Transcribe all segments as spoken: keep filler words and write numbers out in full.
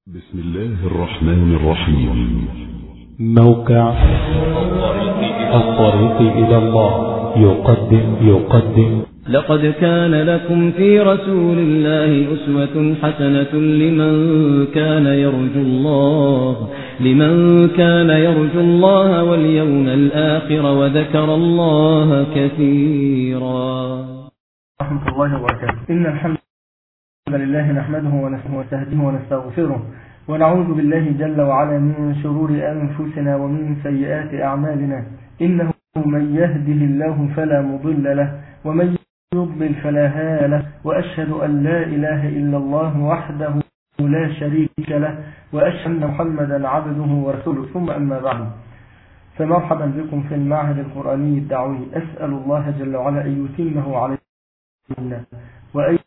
بسم الله الرحمن الرحيم. موقع الطريق إلى الله يقدم يقدم لقد كان لكم في رسول الله أسوة حسنة لمن كان يرجو الله لمن كان يرجو الله واليوم الآخر وذكر الله كثيرا. ورحمة الله وبركاته. إن الحمد لله نحمده ونستهديه ونستغفره ونعوذ بالله جل وعلا من شرور أنفسنا ومن سيئات أعمالنا. إنه من يهده الله فلا مضل له ومن يضلل فلا هادي له، وأشهد أن لا إله إلا الله وحده لا شريك له، وأشهد أن محمدا عبده ورسوله. ثم أما بعد، فمرحبا بكم في المعهد القرآني الدعوي. أسأل الله جل وعلا أن يتمه علينا وأن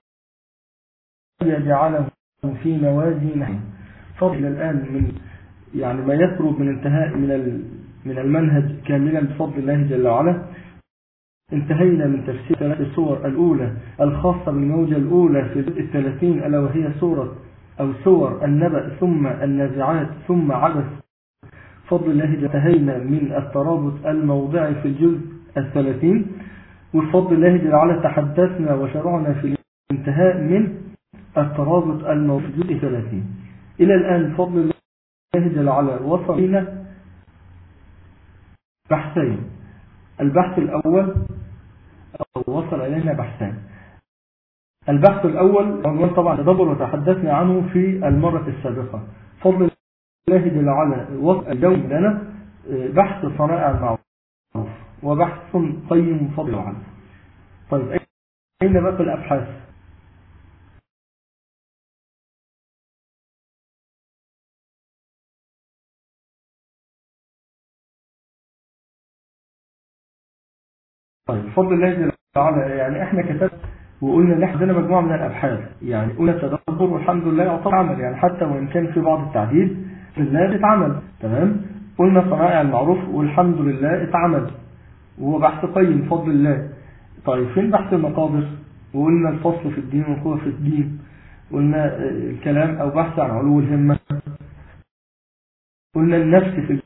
يجعله في موازينه. فضل الآن من يعني ما يقرب من انتهاء من من المنهج كاملا بفضل الله جل وعلا. انتهينا من تفسير ثلاث السور الأولى الخاصة بالموجة الأولى في الجزء الثلاثين، ألا وهي سورة أو سور النبأ ثم النازعات ثم عبس. فضل الله انتهينا من الترابط الموضعي في الجزء الثلاثين، وبفضل الله جل وعلا تحدثنا وشرعنا في الانتهاء من الترابط الموضوع في الجزء الثلاثين. إلى الآن بفضل الله جل وعلا وصل إلى بحثين. البحث الأول أو وصل إلينا بحثين. البحث الأول عنوان طبعا تدبر وتحدثنا عنه في المرة السابقة. فضل الله جل وعلا وصل اليوم لنا بحث صنائع المعروف وبحث قيم فضل الله. طيب أين بقى الأبحاث؟ طيب بفضل الله جل وعلا يعني احنا كتبنا وقلنا ان احنا عندنا مجموعه من الابحاث، يعني قلنا تدبر والحمد لله يعتبر عمل، يعني حتى وان كان في بعض التعديل في الله اتعمل. تمام. قلنا صنائع المعروف والحمد لله اتعمل وهو بحث قيم بفضل الله. طيب فين بحث المقابر؟ وقلنا الفصل في الدين والقوه في الدين، قلنا الكلام او بحث عن علو الهمه، قلنا النفس في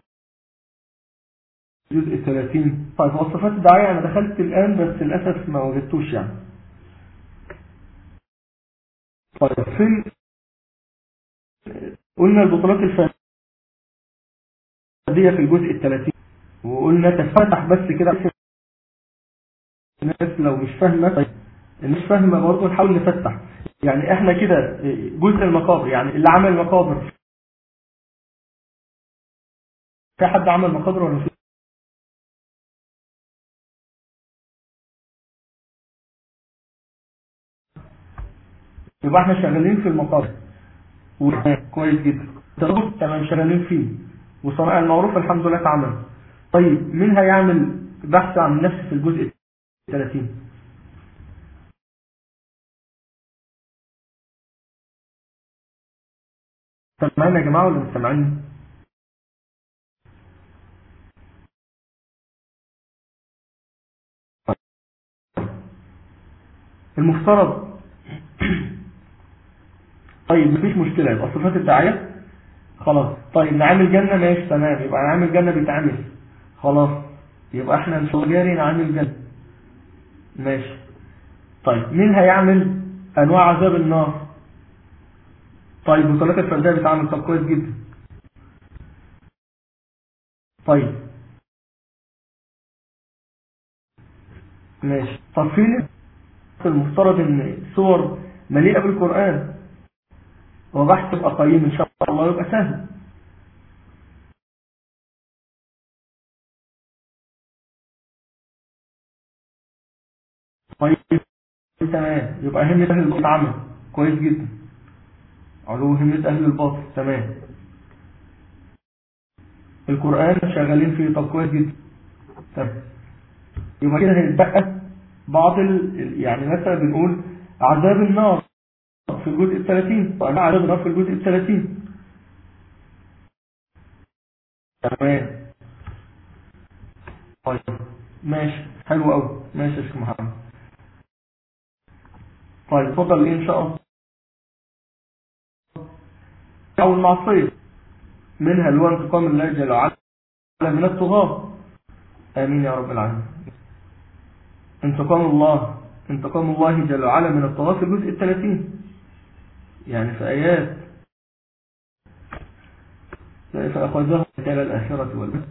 الجزء الثلاثين. طيب وصفات الداعية أنا دخلت الآن بس للأسف ما وجدتوش يعني. طيب فين قلنا البطولات الفردية في الجزء الثلاثين، وقلنا تفتح بس كده الناس لو مش فاهمة. طيب مش فاهمة برضه نحاول نفتح، يعني احنا كده جزء المقابر، يعني اللي عمل مقابر في حد عمل مقابر ولا في؟ يبقى احنا شغالين في المقابر كويس جدا. تمام شغالين فيه. وصنائع المعروف الحمد لله اتعمل. طيب مين هيعمل بحث عن النفس في الجزء الثلاثين؟ سامعين يا جماعه ولا مش سامعين؟ المفترض طيب مفيش مشكله، يبقى صفات الداعيه خلاص. طيب نعمل جنه ماشي تمام، يبقى نعمل جنه بيتعمل خلاص، يبقى احنا ان شاء الله جاري نعمل جنه ماشي. طيب مين هيعمل انواع عذاب النار؟ طيب بطولات الفرديه بتعمل. طب كويس جدا. طيب ماشي. طب فين المفترض ان صور مليئه بالقران وبحث يبقى قيم ان شاء الله يبقى سهل. طيب تمام، يبقى همة اهل الباطل عمل كويس جدا. علو همة اهل الباطل تمام. القرآن شغالين فيه. طب كويس جدا. تمام. يبقى كده هيتبقى بعض ال... يعني مثلا بنقول عذاب النار في الجزء الثلاثين. طيب عذاب النار في الجزء الثلاثين تمام. طيب ماشي حلو قوي. ماشي يا شيخ محمد. طيب اتفضل ايه ان شاء الله. أو المعصية، منها اللي هو انتقام الله جل وعلا من الطغاة. آمين يا رب العالمين. انتقام الله انتقام الله جل وعلا من الطغاة في الجزء الثلاثين، يعني في آيات فأخذها إلى الآخرة والبس.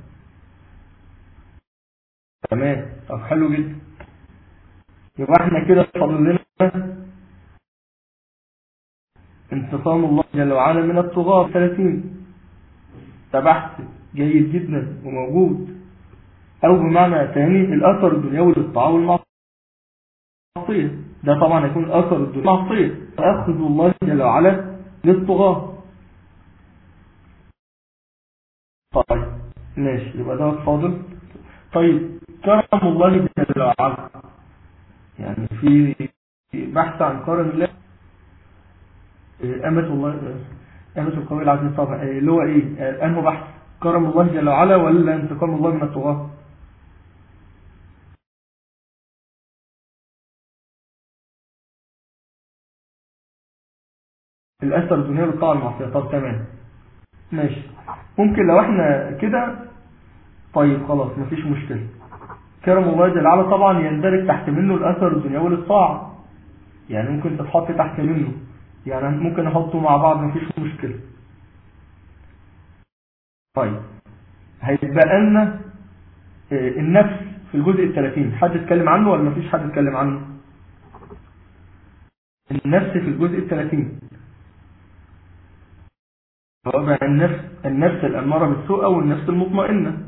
تمام. طب حلو جدا. يبقى احنا كده فضل لنا انتقام الله جل وعلا من الطغاة في ثلاثين. ده بحث جيد جدا وموجود. او بمعنى ثاني الاثر الدنيوي للطاعة والمعصية، ده طبعا يكون الاثر الدنيوي للمعصية، فأخذ الله جل وعلا للطغاة. طيب ماشي، يبقى ده فاضل. طيب كرم الله جل وعلا، يعني في بحث عن كرم الله. أمة الله أمة القوي العزيز طبعا اللي هو إيه؟ أنه بحث كرم الله جل وعلا ولا انتقام الله من الطغاة؟ الأثر الدنيا بالطاعة المعصية. طب تمام ماشي، ممكن لو احنا كده. طيب خلاص مفيش مشكلة. كرم الله جل وعلا طبعا يندرج تحت منه الأثر الدنيوي للطاعة، يعني ممكن تتحط تحت منه، يعني ممكن نحطه مع بعض مفيش مشكلة. طيب هيتبقى لنا النفس في الجزء الثلاثين، حد اتكلم عنه ولا مفيش حد اتكلم عنه؟ النفس في الجزء الثلاثين هو بقى النفس النفس الأمارة بالسوء أو النفس المطمئنة.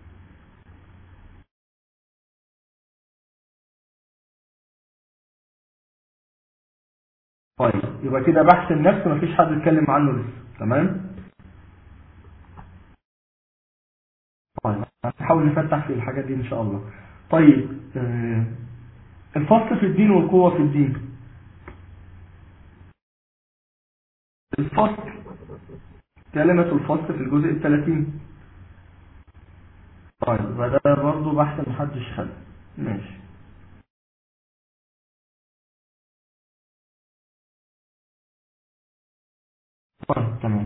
طيب يبقى كده بحث النفس مفيش حد اتكلم عنه لسه. تمام. طيب هنحاول نفتح في الحاجات دي ان شاء الله. طيب آه الفصل في الدين والقوة في الدين. الفصل كلمة الفصل في الجزء الثلاثين. طيب ده برضو بحث محدش خد. ماشي. طيب تمام.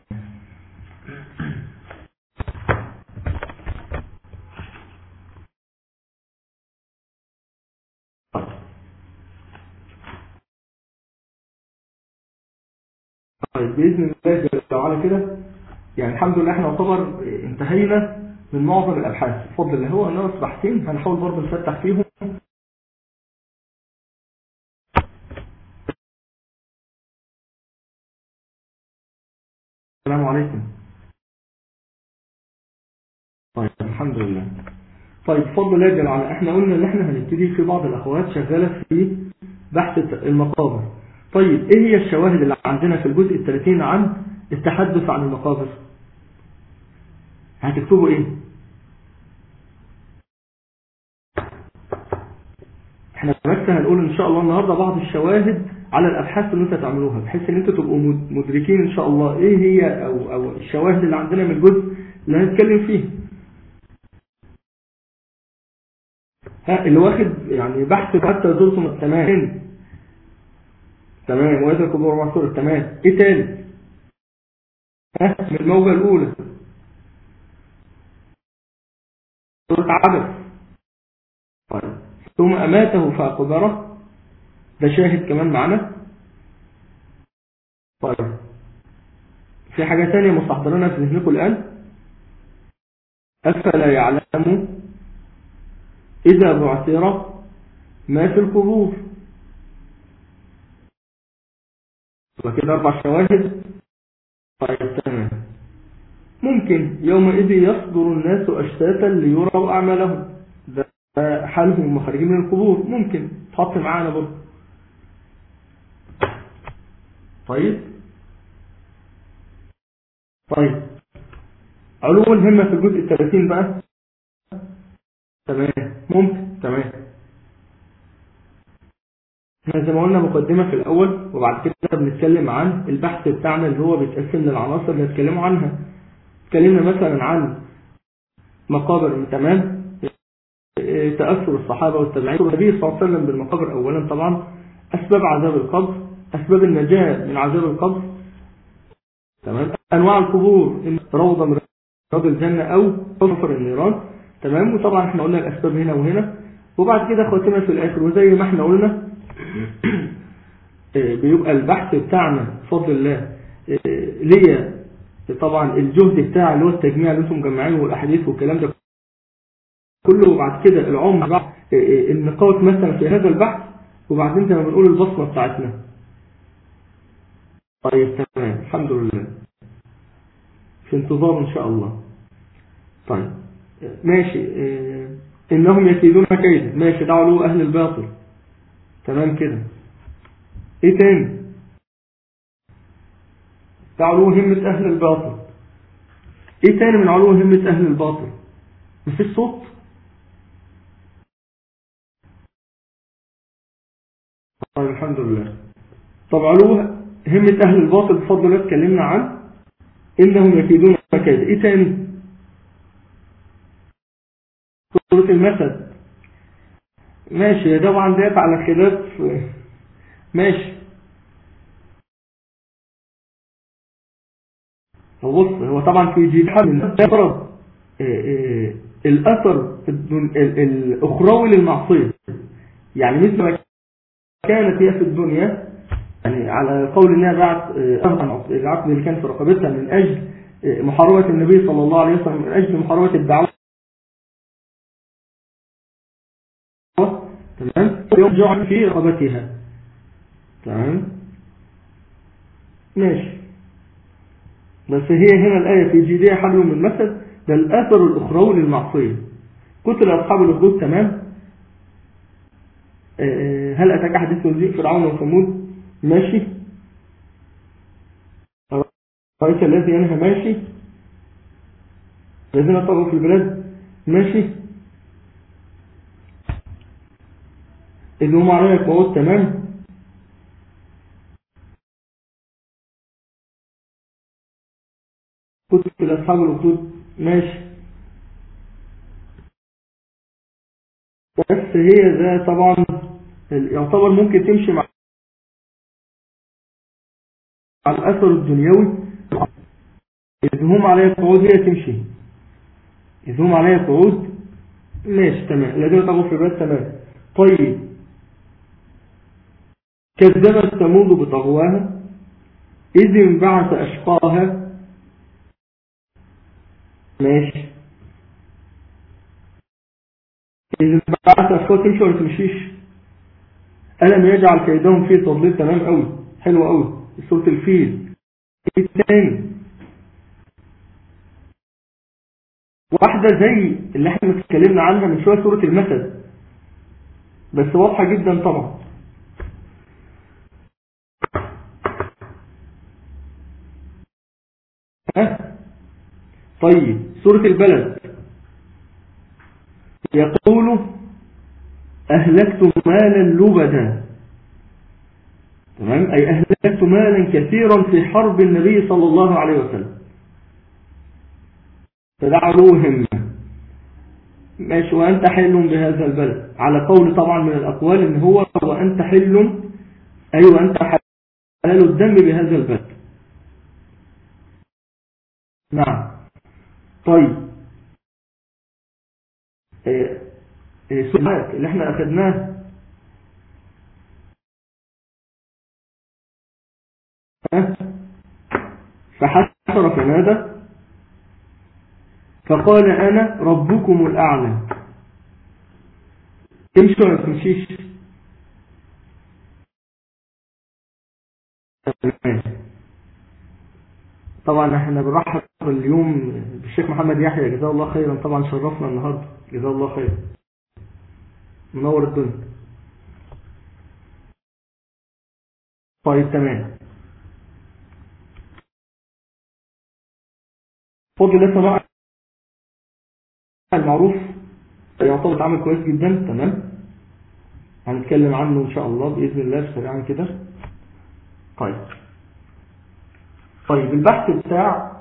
طيب بإذن الله جل وعلا كده، يعني الحمد لله احنا نعتبر انتهينا من معظم الأبحاث بفضل الله. هو ناقص بحثين هنحاول برضه نفتح فيهم. السلام عليكم. طيب الحمد لله. طيب بفضل الله جل وعلا احنا قلنا ان احنا هنبتدي في بعض الاخوات شغاله في بحث المقابر. طيب ايه هي الشواهد اللي عندنا في الجزء الثلاثين عن التحدث عن المقابر؟ هتكتبوا ايه؟ احنا بس هنقول ان شاء الله النهارده بعض الشواهد على الابحاث اللي انتوا تعملوها، بحيث ان انتوا تبقوا مدركين ان شاء الله ايه هي او او الشواهد اللي عندنا من الجزء اللي هنتكلم فيه. ها اللي واخد يعني بحث حتى زرتم التمام. تمام. وإذا القبور معصورة. تمام. ايه تاني؟ ها من الموجة الاولى سورة عبس. طيب ثم اماته فاقبره، ده شاهد كمان معنا. طيب في حاجة ثانية مستحضرنا في ذهنكم الآن؟ أفلا يعلم إذا بعثر ما في القبور. وكده أربع شواهد. طيب تمام. ممكن يومئذ يصدر الناس أشتاتا ليروا أعمالهم، ده حالهم مخرجين من القبور، ممكن تحط معانا برضه. طيب طيب علو الهمة في الجزء الثلاثين بقى. تمام ممكن. تمام. احنا زي ما قلنا مقدمة في الأول، وبعد كده بنتكلم عن البحث بتاعنا اللي هو بيتقسم للعناصر اللي نتكلموا عنها. اتكلمنا مثلا عن مقابر. تمام. تأثر الصحابة والتابعين والنبي صلى الله عليه وسلم بالمقابر أولا، طبعا أسباب عذاب القبر، أسباب النجاة من عذاب القبر، تمام. انواع القبور، روضه من رياض الجنه او حفر النيران. تمام. وطبعا احنا قلنا الاسباب هنا وهنا، وبعد كده خاتمه في الاخر. وزي ما احنا قلنا بيبقى البحث بتاعنا بفضل الله ليا طبعا الجهد بتاع اللي هو التجميع اللي انتم مجمعينه والاحاديث والكلام ده كله، وبعد كده العمر بعد النقاط مثلا في هذا البحث، وبعدين زي ما بنقول البصمه بتاعتنا. طيب تمام، الحمد لله، في انتظار ان شاء الله. طيب ماشي. انهم يكيدون كيدا، ماشي، ده علو اهل الباطل. تمام كده. ايه تاني؟ ده علو همة اهل الباطل. ايه تاني من علو همة اهل الباطل؟ مفيش صوت؟ طيب الحمد لله. طب علو همة اهل الباطل بفضل الله اتكلمنا عن انهم يكيدون كيدا. ايه تاني؟ سورة المثل. ماشي، ده طبعا ديت على خلاف. ماشي. هو بص، هو طبعا في جيد حد يفرض الاثر الاخروي للمعصيه، يعني مثل ما كانت هي في الدنيا، يعني على قول انها بعت العقد اللي كان في رقبتها من اجل محاربه النبي صلى الله عليه وسلم، من اجل محاربه الدعوه. تمام. يرجع في رقبتها. تمام. ماشي. بس هي هنا الآية في جيدية حبل من مثل، ده الأثر الأخروي للمعصية. قتل أصحاب الأخدود. تمام. هل أتاك حديث الذئب فرعون وثمود؟ ماشي. رأيت الذي ينهى؟ ماشي. الذين طغوا في البلاد؟ ماشي. إذ هم عليك موت. تمام. قتل أصحاب الأخدود. ماشي. بس هي ده طبعا يعتبر ممكن تمشي مع الأثر الدنيوي. إذ هم عليها قعود هي تمشي. إذ هم عليها قعود. ماشي. تمام. الذين طغوا في البلاد. تمام. طيب كذبت ثمود بطغواها إذ انبعث أشقاها. ماشي. إذ انبعث أشقاها تمشي ولا تمشيش؟ ألم يجعل كيدهم في تضليل. تمام قوي، حلو قوي. سورة الفيل. ايه تاني؟ واحدة زي اللي احنا اتكلمنا عنها من شوية، سورة المثل، بس واضحة جدا طبعا. ها؟ طيب سورة البلد يقول أهلكت مالا لبدا. تمام. أي أهلكت مالا كثيرا في حرب النبي صلى الله عليه وسلم، فدعوهم. ماشي. وأنت حل بهذا البلد، على قول طبعا من الأقوال إن هو وأنت حل، أيوة أنت حلال الدم بهذا البلد. نعم. طيب إيه إيه سؤالات اللي احنا أخذناه فحشر فنادى فقال أنا ربكم الأعلى. تمشي ولا تمشيش؟ طبعا احنا بنرحب اليوم بالشيخ محمد يحيى، جزاه الله خيرا. طبعا شرفنا النهارده، جزاه الله خيرا، منور الدنيا. طيب تمام. فضل الله صناعة المعروف يعتبر عمل كويس جدا. تمام. هنتكلم عنه ان شاء الله باذن الله سريعا كده. طيب طيب البحث بتاع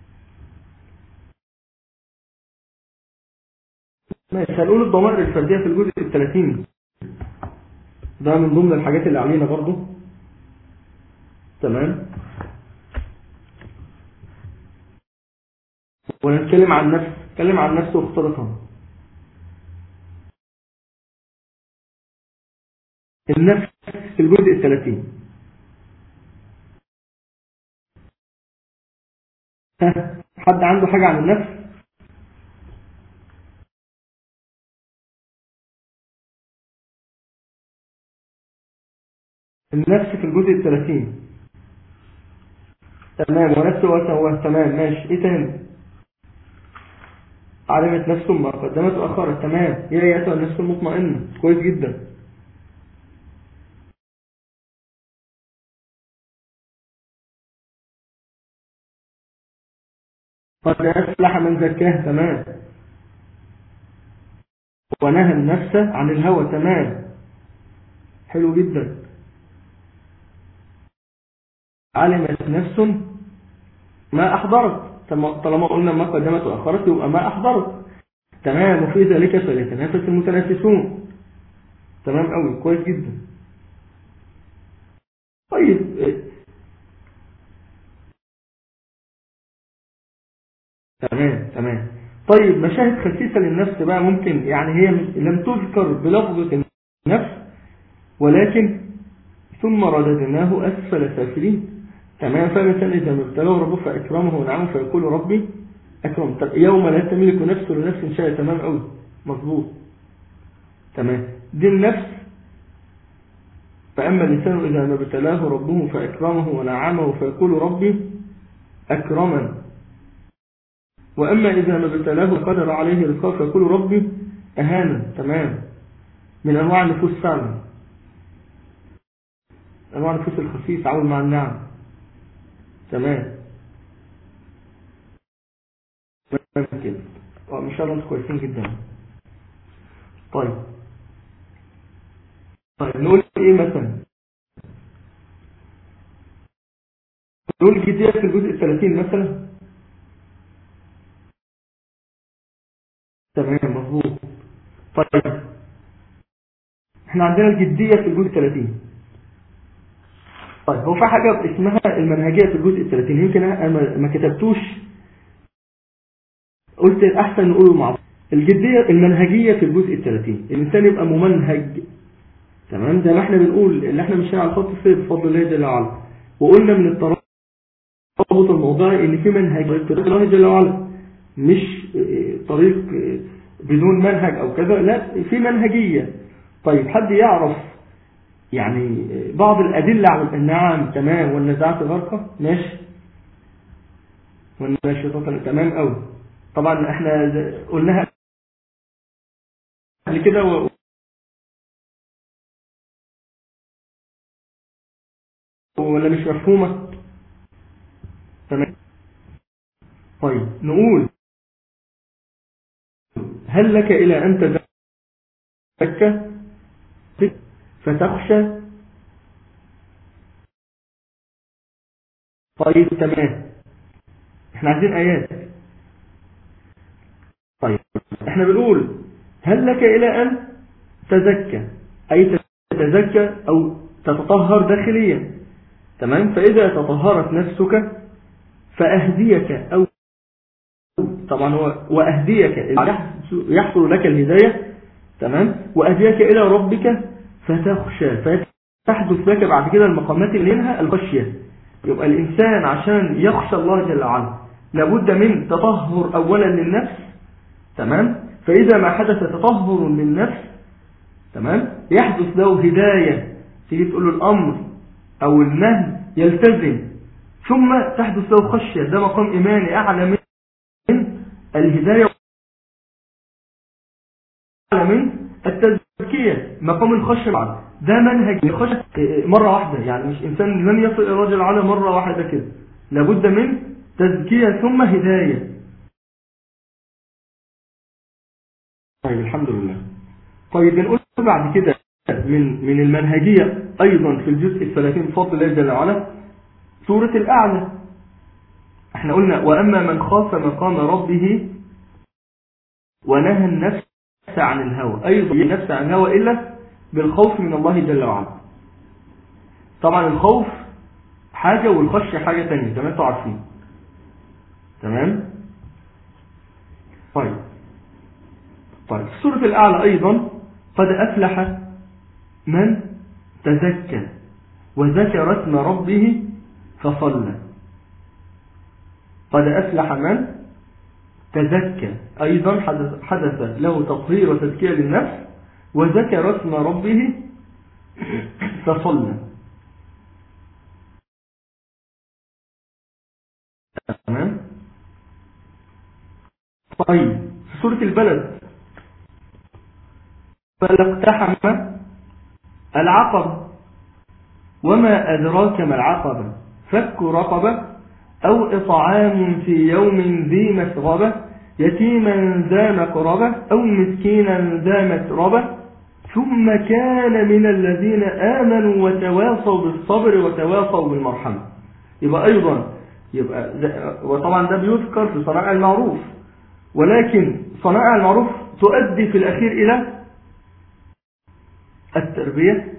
ماشي، هنقول الضمائر الفرديه في الجزء الثلاثين، ده من ضمن الحاجات اللي علينا برضو. تمام. ولا نتكلم عن نفس نتكلم عن نفس واختلطها؟ النفس في الجزء الثلاثين. حد عنده حاجة عن النفس؟ النفس في الجزء الثلاثين. تمام. ونفس وسواه. تمام ماشي. ايه تاني؟ علمت نفس ما قدمت وأخرت. تمام. يا ايتها النفس المطمئنة. كويس جدا. قد أفلح من زكاه. تمام. ونهى النفس عن الهوى. تمام. حلو جدا. علمت نفس ما أحضرت. طالما قلنا ما قدمت وأخرت يبقى ما أحضرت. تمام. وفي ذلك فليتنافس المتنافسون. تمام قوي. كويس جدا. طيب تمام تمام. طيب مشاهد خسيسة للنفس بقى ممكن يعني هي لم تذكر بلفظة النفس ولكن ثم رددناه أسفل سافلين. تمام. فالإنسان إذا ما ابتلاه ربه فأكرمه ونعمه فيقول ربي أكرم. يوم لا تملك نفس لنفس شيئا. تمام قوي. مظبوط. تمام. دي النفس. فأما الإنسان إذا ما ابتلاه ربه فأكرمه ونعمه فيقول ربي أكرمن. وأما إذا ما ابتلاه قدر عليه رزقه فيقول ربي أهانا. تمام. من أنواع النفوس فعلا. أنواع النفوس الخفيف عاول مع النعم. تمام. كده ما شاء الله انتم كويسين جدا. طيب طيب نقول ايه مثلا؟ نقول جدية في الجزء الثلاثين مثلا. تمام مظبوط. طيب احنا عندنا الجدية في الجزء الثلاثين. طيب هو في حاجة اسمها المنهجية في الجزء الثلاثين يمكن انا ما كتبتوش قلت احسن نقوله مع بعض. الجدية المنهجية في الجزء الثلاثين الانسان يبقى ممنهج. تمام. زي ما احنا بنقول اللي احنا ماشيين على خط السير بفضل الله جل وعلا. وقلنا من الترابط الموضوعي ان في منهج طريق الله جل وعلا مش طريق بدون منهج او كذا. لا في منهجية. طيب حد يعرف يعني بعض الادلة على النعم؟ تمام. والنزاعات غرقة. ماشي. والناشطات. تمام قوي. طبعا احنا قلناها قبل كده و... ولا مش مفهومة؟ تمام. طيب نقول هل لك إلى أن تزكى فتخشى؟ طيب تمام. احنا عايزين آيات. طيب احنا بنقول هل لك إلى أن تزكى أي تتزكى أو تتطهر داخليا. تمام. فإذا تطهرت نفسك فأهديك أو طبعا هو وأهديك يحصل لك الهداية. تمام. وأهديك إلى ربك فتخشى فتحدث لك بعد كده المقامات اللي منها الخشية. يبقى الإنسان عشان يخشى الله جل وعلا لابد من تطهر أولا للنفس. تمام. فإذا ما حدث تطهر للنفس تمام يحدث له هداية. تيجي تقول له الأمر أو النهي يلتزم ثم تحدث له خشية. ده مقام إيماني أعلى من الهداية أعلى من التزكية. مقام الخشية ده منهج الخشية مرة واحدة يعني مش إنسان لن يصل إلى رجل على مرة واحدة كده. لابد من تزكية ثم هداية. طيب الحمد لله. طيب بنقول بعد كده من من المنهجية أيضا في الجزء الثلاثين بفضل الله جل وعلا سورة الأعلى. احنا قلنا وأما من خاف مقام ربه ونهى النفس عن الهوى. أيضا النفس عن الهوى إلا بالخوف من الله جل وعلا. طبعا الخوف حاجة والخشية حاجة تانية زي ما انتم عارفين. تمام. السورة الأعلى أيضا قد أفلح من تزكى وذكر اسم ربه فصلى. قد أفلح من تزكى أيضا حدث له تطهير وتزكية للنفس وذكر اسم ربه فصلى. تمام. طيب في سورة البلد فلاقتحم العقبة وما أدراك ما العقبة فك رقبة أو إطعام في يوم ذي مسغبة يتيما ذا مقربة أو مسكينا ذا متربة ثم كان من الذين آمنوا وتواصوا بالصبر وتواصوا بالمرحمة. يبقى أيضا يبقى وطبعا ده بيذكر في صنائع المعروف، ولكن صنائع المعروف تؤدي في الأخير إلى التربية.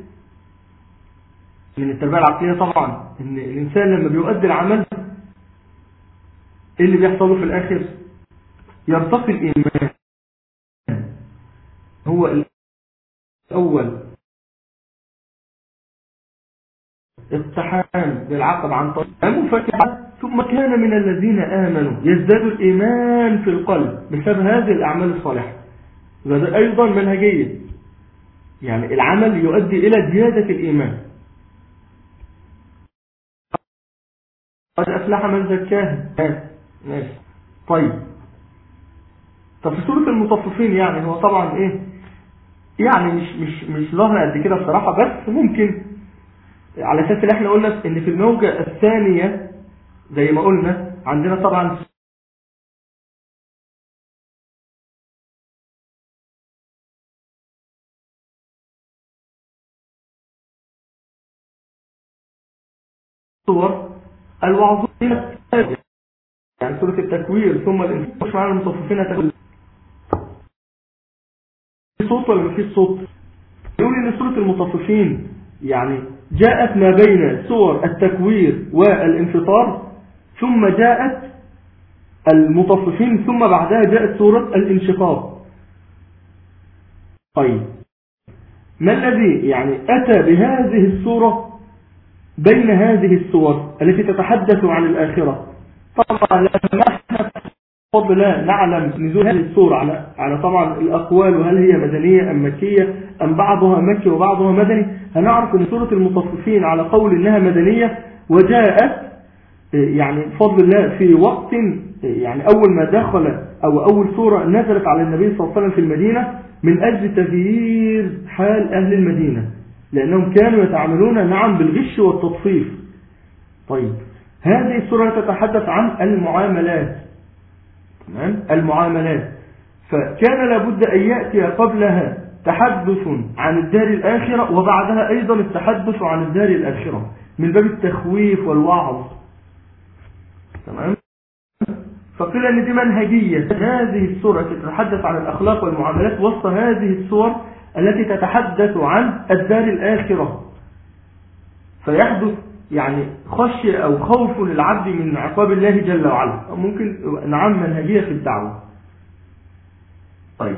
من التربية العقلية طبعا إن الإنسان لما بيؤدي العمل إيه اللي بيحصله في الآخر؟ يرتقي الإيمان. هو الأول اقتحام للعقب عن طريق مفكرة ثم كان من الذين آمنوا يزداد الإيمان في القلب بسبب هذه الأعمال الصالحة. وهذا أيضا منهجية، يعني العمل يؤدي إلى زيادة الإيمان. قد أفلح من زكاها. ماشي. طيب طب في سورة المطففين يعني هو طبعا إيه يعني مش مش مش ظاهر قد كده بصراحة، بس ممكن على أساس اللي احنا قلنا إن في الموجة الثانية زي ما قلنا عندنا طبعا صور الوعظين يعني سورة التكوير ثم الانفاق. مش معنى المطففين هتقول في صوت ولا مفيش صوت؟ يقول ان سورة المطففين يعني جاءت ما بين سور التكوير والانفطار ثم جاءت المطففين ثم بعدها جاءت سورة الانشقاق. طيب ما الذي يعني أتى بهذه السورة بين هذه السور التي تتحدث عن الآخرة؟ طبعا لما احنا بفضل الله نعلم نزول هذه السورة على على طبعا الأقوال وهل هي مدنية أم مكية أم بعضها مكي وبعضها مدني، هنعرف أن سورة المطففين على قول إنها مدنية وجاءت يعني بفضل الله في وقت يعني أول ما دخل أو أول سورة نزلت على النبي صلى الله عليه وسلم في المدينة من أجل تغيير حال أهل المدينة لأنهم كانوا يتعاملون نعم بالغش والتطفيف. طيب هذه السورة تتحدث عن المعاملات. تمام؟ المعاملات، فكان لابد أن يأتي قبلها تحدث عن الدار الآخرة وبعدها أيضا التحدث عن الدار الآخرة من باب التخويف والوعظ. تمام؟ فقيل أن دي منهجية هذه السورة تتحدث عن الأخلاق والمعاملات وسط هذه السور التي تتحدث عن الدار الآخرة، فيحدث يعني خشية أو خوف للعبد من عقاب الله جل وعلا. ممكن نعم منهجية في الدعوة. طيب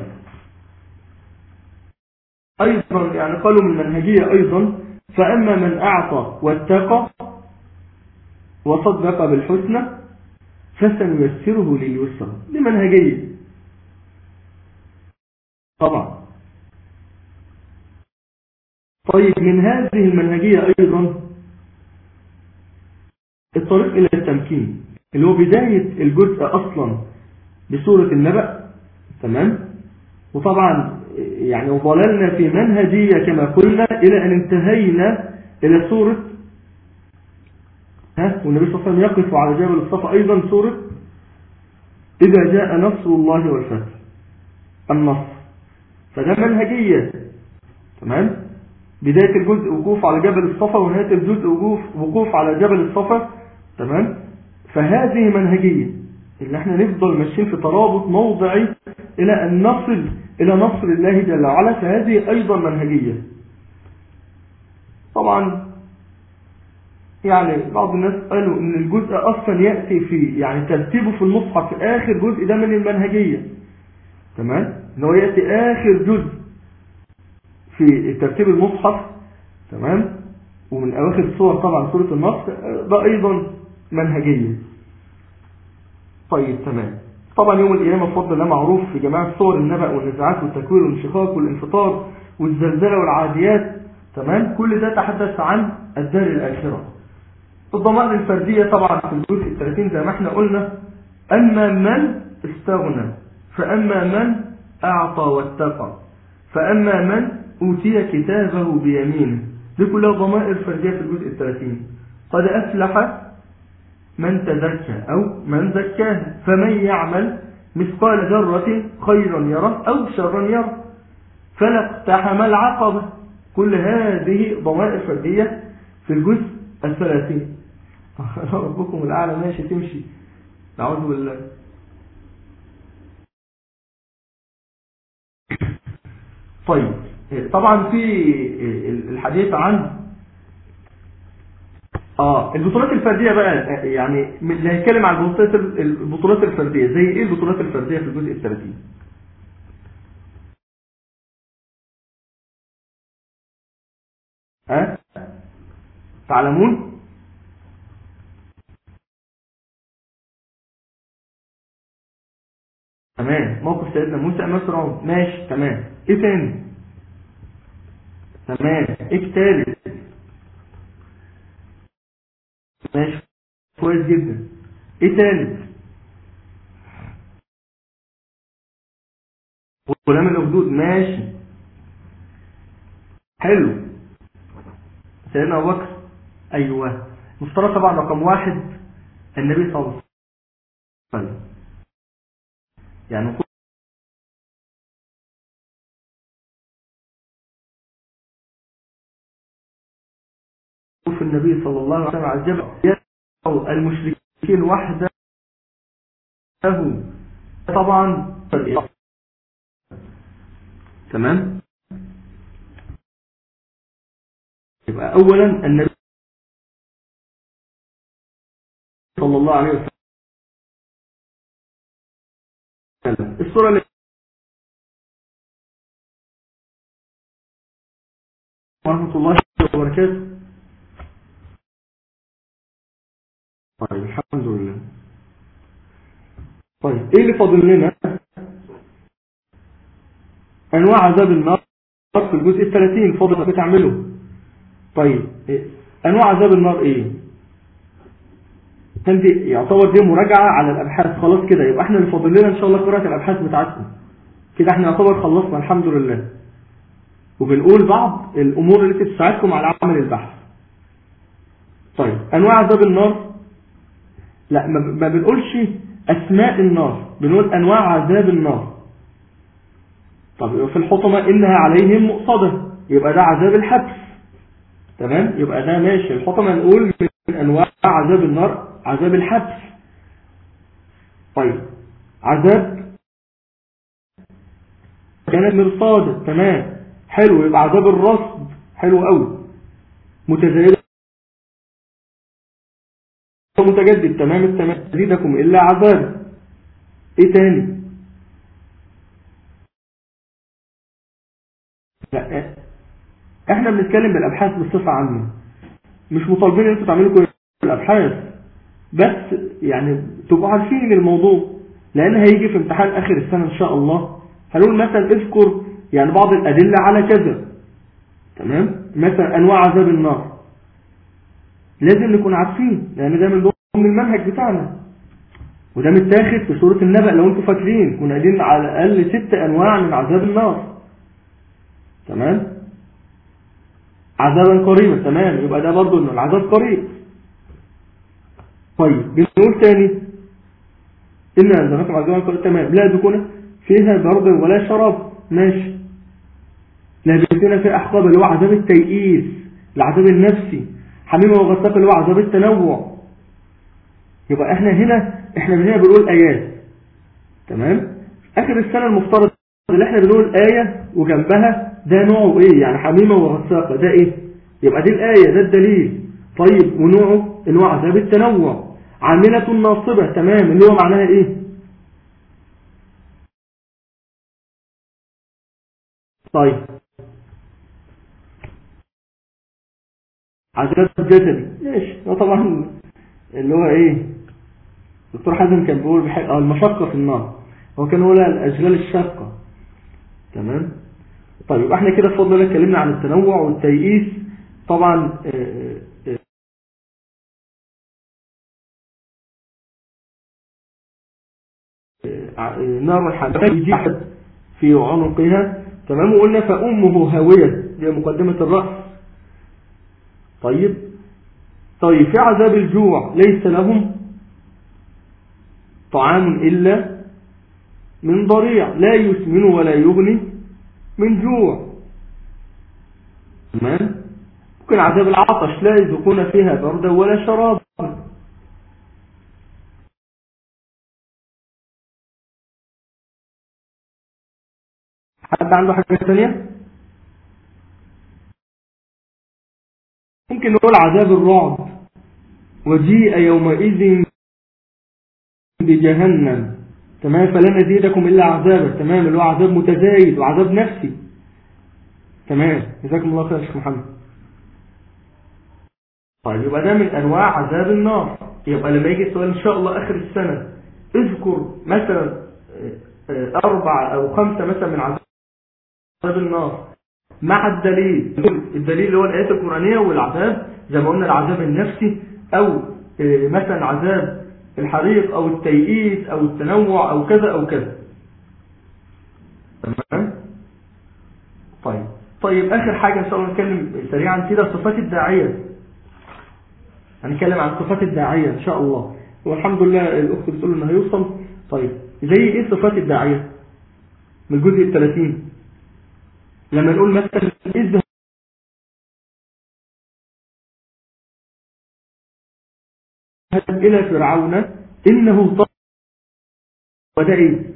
أيضا يعني قالوا من منهجية أيضا فأما من أعطى واتقى وصدق بالحسنى فسنيسره لليسرى. دي منهجية طبعا. طيب من هذه المنهجية أيضا الطريق إلى التمكين اللي هو بداية الجزء أصلا بسورة النبأ. تمام؟ وطبعا يعني وظللنا في منهجية كما قلنا إلى أن انتهينا إلى سورة ها والنبي صلى الله عليه وسلم يقف على جبل الصفا أيضا سورة إذا جاء نصر الله والفتح النصر. فده منهجية. تمام؟ بداية الجزء وقوف على جبل الصفا ونهاية الجزء وقوف وقوف على جبل الصفا. تمام؟ فهذه منهجية اللي احنا نفضل ماشيين في ترابط موضعي إلى أن نصل إلى نصر الله جل وعلا، فهذه أيضا منهجية. طبعا يعني بعض الناس قالوا ان الجزء اصلا يأتي في يعني ترتيبه في المصحف في اخر جزء ده من المنهجية، تمام، ان هو يأتي آخر جزء في ترتيب المصحف، تمام، ومن أواخر الصور طبعا سورة النصر، ده أيضا منهجية. طيب تمام. طبعا يوم القيامة بفضل الله معروف في جماعة صور النبأ والنزاعات والتكوير والانشقاق والانفطار والزلزلة والعاديات، تمام، كل ده تحدث عن الدار الآخرة. الضمائر الفردية طبعا في الجزء الثلاثين زي ما احنا قلنا، أما من استغنى، فأما من أعطى واتقى، فأما من أوتي كتابه بيمينه، دي كلها ضمائر فردية في الجزء الثلاثين. قد أفلح من تزكى أو من زكاها، فمن يعمل مثقال ذرة خيرا يره أو شرا يره، فلا اقتحم العقبة. كل هذه ضمائر فردية في الجزء الثلاثين. ربكم الأعلى ماشي تمشي، نعوذ بالله. طيب طبعا في الحديث عن اه البطولات الفردية بقى، يعني اللي هيتكلم عن البطولات البطولات الفردية زي ايه البطولات الفردية في الجزء الثلاثين؟ ها أه؟ تعلمون؟ تمام. موقف سيدنا موسى امام فرعون، ماشي تمام. ايه تاني؟ تمام. ايه تالت؟ ماشي كويس جدا. ايه تالت؟ غلام الاخدود، ماشي حلو. سيدنا ابو بكر، ايوه. مفترض طبعا رقم واحد النبي صلى الله عليه وسلم، يعني في النبي صلى الله عليه وسلم على الجبل يدعو المشركين وحده طبعا. تمام. يبقى اولا النبي صلى الله عليه وسلم. الصورة اللي ورحمة الله وبركاته. طيب الحمد لله. طيب ايه اللي فاضل لنا؟ انواع عذاب النار في الجزء الثلاثين، فاضل بتعمله. طيب إيه؟ انواع عذاب النار ايه؟ دي يعتبر دي مراجعة على الابحاث، خلاص كده يبقى احنا اللي فاضل لنا ان شاء الله قراءة الابحاث بتاعتنا كده. احنا يعتبر خلصنا الحمد لله، وبنقول بعض الامور اللي تساعدكم على عمل البحث. طيب انواع عذاب النار، لا ما بنقولش اسماء النار، بنقول انواع عذاب النار. طب في الحطمة انها عليهم مؤصدة، يبقى ده عذاب الحبس، تمام، يبقى ده ماشي. الحطمة نقول من انواع عذاب النار عذاب الحبس. طيب عذاب كانت مرصادة، تمام حلو، يبقى عذاب الرصد، حلو قوي. متزايدة متجدد، تمام التمام. تزيدكم إلا عذاب. ايه تاني؟ لا احنا بنتكلم بالابحاث بصفة عامة، مش مطالبين ان انتوا تعملوا كل الابحاث، بس يعني تبقوا عارفين الموضوع، لان هيجي في امتحان اخر السنة ان شاء الله هنقول مثلا اذكر يعني بعض الادلة على كذا، تمام، مثلا انواع عذاب النار لازم نكون عارفين، لان ده من ضمن المنهج بتاعنا، وده متاخد في سورة النبأ. لو انتوا فاكرين كنا قايلين على الاقل ست انواع من عذاب النار، تمام، عذابا قريبا، تمام، يبقى ده برضو انه العذاب قريب. طيب بنقول تاني إن أنزلناكم عذابا قريبا، تمام، لا تكون فيها برد ولا شراب، ماشي. لابسين في أحقاب اللي هو عذاب التيئيس، العذاب النفسي. حميمة وغساق اللي هو عذاب التنوع. يبقى احنا هنا احنا من هنا بنقول آيات، تمام. آخر السنة المفترض اللي احنا بنقول آية وجنبها ده نوعه ايه، يعني حميمة وغساقة ده ايه، يبقى دي الآية، ده الدليل. طيب ونوعه اللي هو عذاب التنوع. عاملة ناصبة، تمام، اللي هو معناها ايه؟ طيب عذاب جسدي ماشي، هو طبعا اللي هو ايه دكتور حازم كان بيقول بحق... اه المشقة في النار، هو كان يقول الاشغال الشاقة. تمام. طيب يبقى احنا كده بفضل الله اتكلمنا عن التنوع والتيئيس. طبعا اه اه نار الحمام في عنقها. تمام. وقلنا فأمه هاوية، دي مقدمة الرأس. طيب طيب في عذاب الجوع ليس لهم طعام إلا من ضريع لا يسمن ولا يغني من جوع. تمام. ممكن عذاب العطش لا يذوقون فيها بردا ولا شرابا. حد عنده حاجة ثانية؟ ممكن نقول عذاب الرعب، وجيء يومئذ بجهنم. تمام. فلن نزيدكم إلا عذابا. تمام. اللي هو عذاب متزايد وعذاب نفسي. تمام. جزاكم الله خير يا شيخ محمد. طيب يبقى ده من أنواع عذاب النار. يبقى لما يجي السؤال إن شاء الله آخر السنة اذكر مثلا أربعة أو خمسة مثلا من عذاب النار مع الدليل. الدليل اللي هو الآيات القرآنية، والعذاب زي ما قلنا العذاب النفسي، أو مثلا عذاب الحريق أو التيئيس أو التنوع أو كذا أو كذا. تمام. طيب طيب آخر حاجة إن شاء الله نتكلم سريعا كده صفات الداعية. هنتكلم عن صفات الداعية إن شاء الله. والحمد لله الأخت بتقول إنه هيوصل. طيب زي إيه صفات الداعية من الجزء الثلاثين؟ لما نقول مثلا اذهب إلى فرعون إنه طغى. وده إيه؟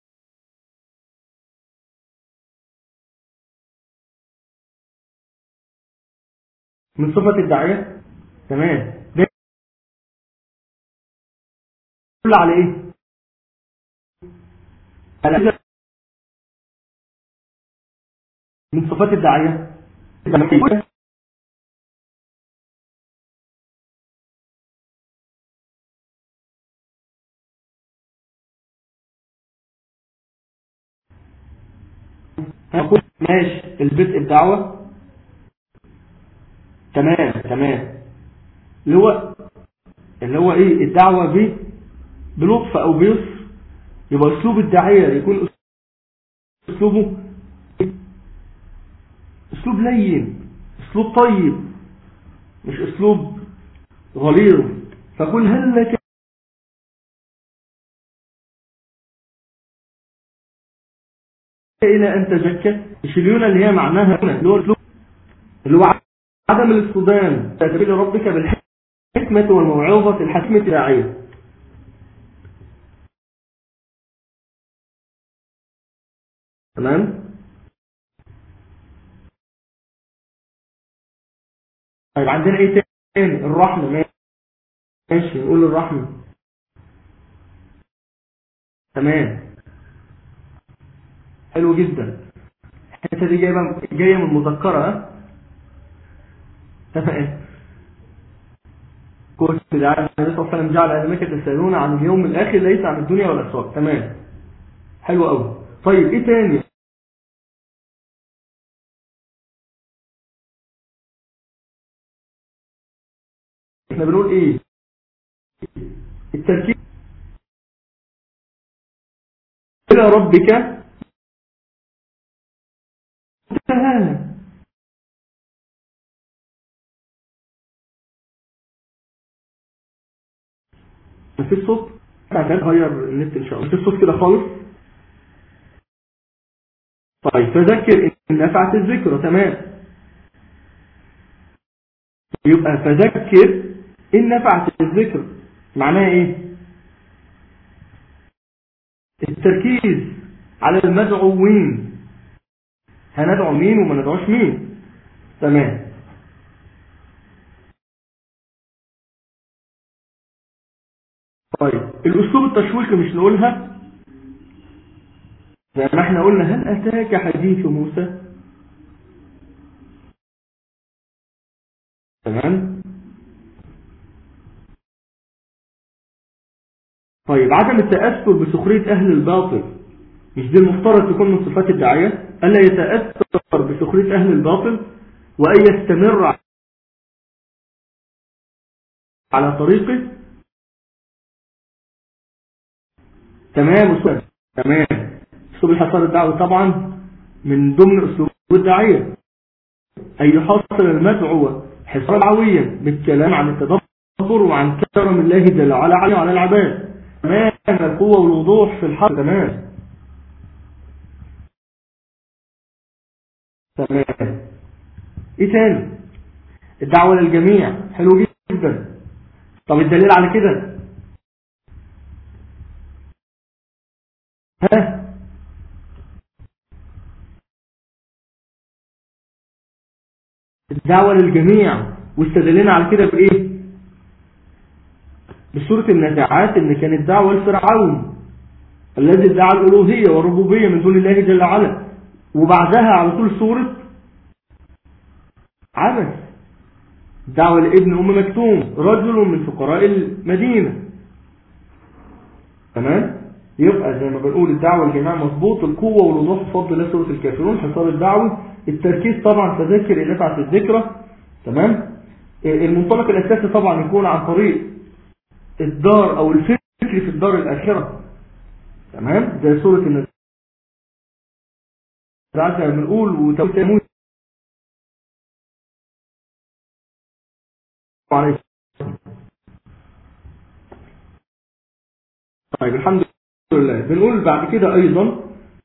من صفة الداعية. تمام. ده يدل على إيه؟ على من صفات الداعية. هنقول ماشي البدء بدعوة. تمام تمام. اللي هو اللي هو ايه الدعوة ب بلطف او بيسر. يبقى اسلوب الداعية يكون اسلوبه اسلوب لين، اسلوب طيب، مش اسلوب غليظ. فقل هل لك الى ان تزكى. الشليونة اللي هي معناها هنا اللي هو اسلوب اللي هو عدم الاصطدام تدبير ربك بالحكمة والموعظة الحكمة الداعية. تمام. طيب عندنا ايه تاني؟ الرحمة. ماشي نقول الرحمة. تمام. حلو جدا. الحته دي جايه جايه من مذكره. تمام. كورس دعاء النبي صلى الله عليه وسلم جعل اهل مكه يسالون عن اليوم الاخر ليس عن الدنيا والاسواق. تمام. حلو قوي. طيب ايه تاني؟ احنا بنقول ايه؟ التركيز الى ربك تعالى. مفيش صوت. هغير النت ان شاء الله. مفيش صوت كده خالص. طيب فذكر ان نفعت الذكرى. تمام. يبقى فذكر ان نفعت الذكر معناها ايه؟ التركيز على المدعوين. هندعو مين وما ندعوش مين. تمام. طيب الاسلوب التشويقي مش نقولها زي ما احنا قلنا هل أتاك حديث موسى؟ تمام. طيب عدم التأثر بسخرية أهل الباطل، مش دي المفترض تكون من صفات الداعية؟ ألا يتأثر بسخرية أهل الباطل وأن يستمر على طريقه. تمام أستاذ. تمام. أسلوب الحصار الدعوي طبعا من ضمن أسلوب الداعية أن يحصل المدعو حصارا دعويا بالكلام عن التدبر وعن كرم الله جل وعلا على العباد. تمام. القوة والوضوح في الحق. تمام. تمام. ايه تاني؟ الدعوة للجميع. حلو جدا. طب الدليل على كده؟ ها؟ الدعوة للجميع واستدلنا على كده بايه؟ بسورة النازعات ان كانت دعوة لفرعون الذي ادعى الألوهية والربوبية من دون الله جل وعلا، وبعدها على طول سورة عبس دعوة لابن أم مكتوم رجل من فقراء المدينة. تمام. يبقى زي ما بنقول الدعوة للجميع مظبوط، القوة والوضوح بفضل الله سورة الكافرون، حصار الدعوة، التركيز طبعا تذكر إن نفعت الذكرى. تمام. المنطلق الأساسي طبعا يكون عن طريق الدار أو الفكر في الدار الآخرة. تمام. زي سورة النازعات زي ما بنقول وتموت عليه. طيب الحمد لله. بنقول بعد كده أيضا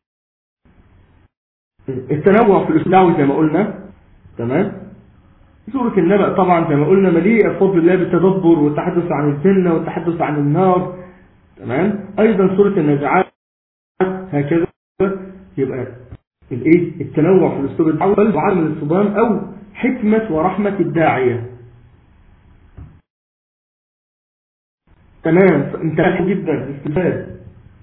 التنوع في الأسلوب الدعوي زي ما قلنا. تمام. سورة النبأ طبعا زي ما قلنا مليئة بفضل الله بالتدبر والتحدث عن الجنة والتحدث عن النار. تمام. أيضا سورة النازعات هكذا. يبقى الايه التنوع في الأسلوب الدعوي وعدم الانصدام أو حكمة ورحمة الداعية. تمام. انتهى جدا استفاد.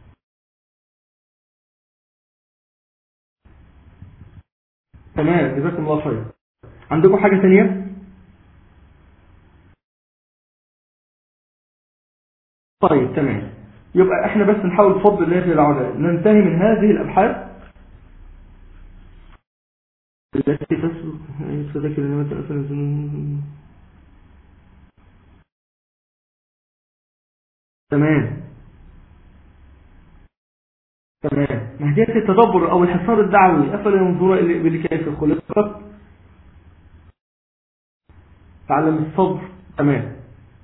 تمام. جزاكم الله خير. عندكم حاجة ثانية؟ طيب تمام. يبقى احنا بس نحاول بفضل الله جل وعلا ننتهي من هذه الأبحاث التي تذكر انما تأثر. تمام. تمام. مهدية التدبر او الحصار الدعوي افلا ينظر الى كيف خلقت تعلم الصبر. تمام.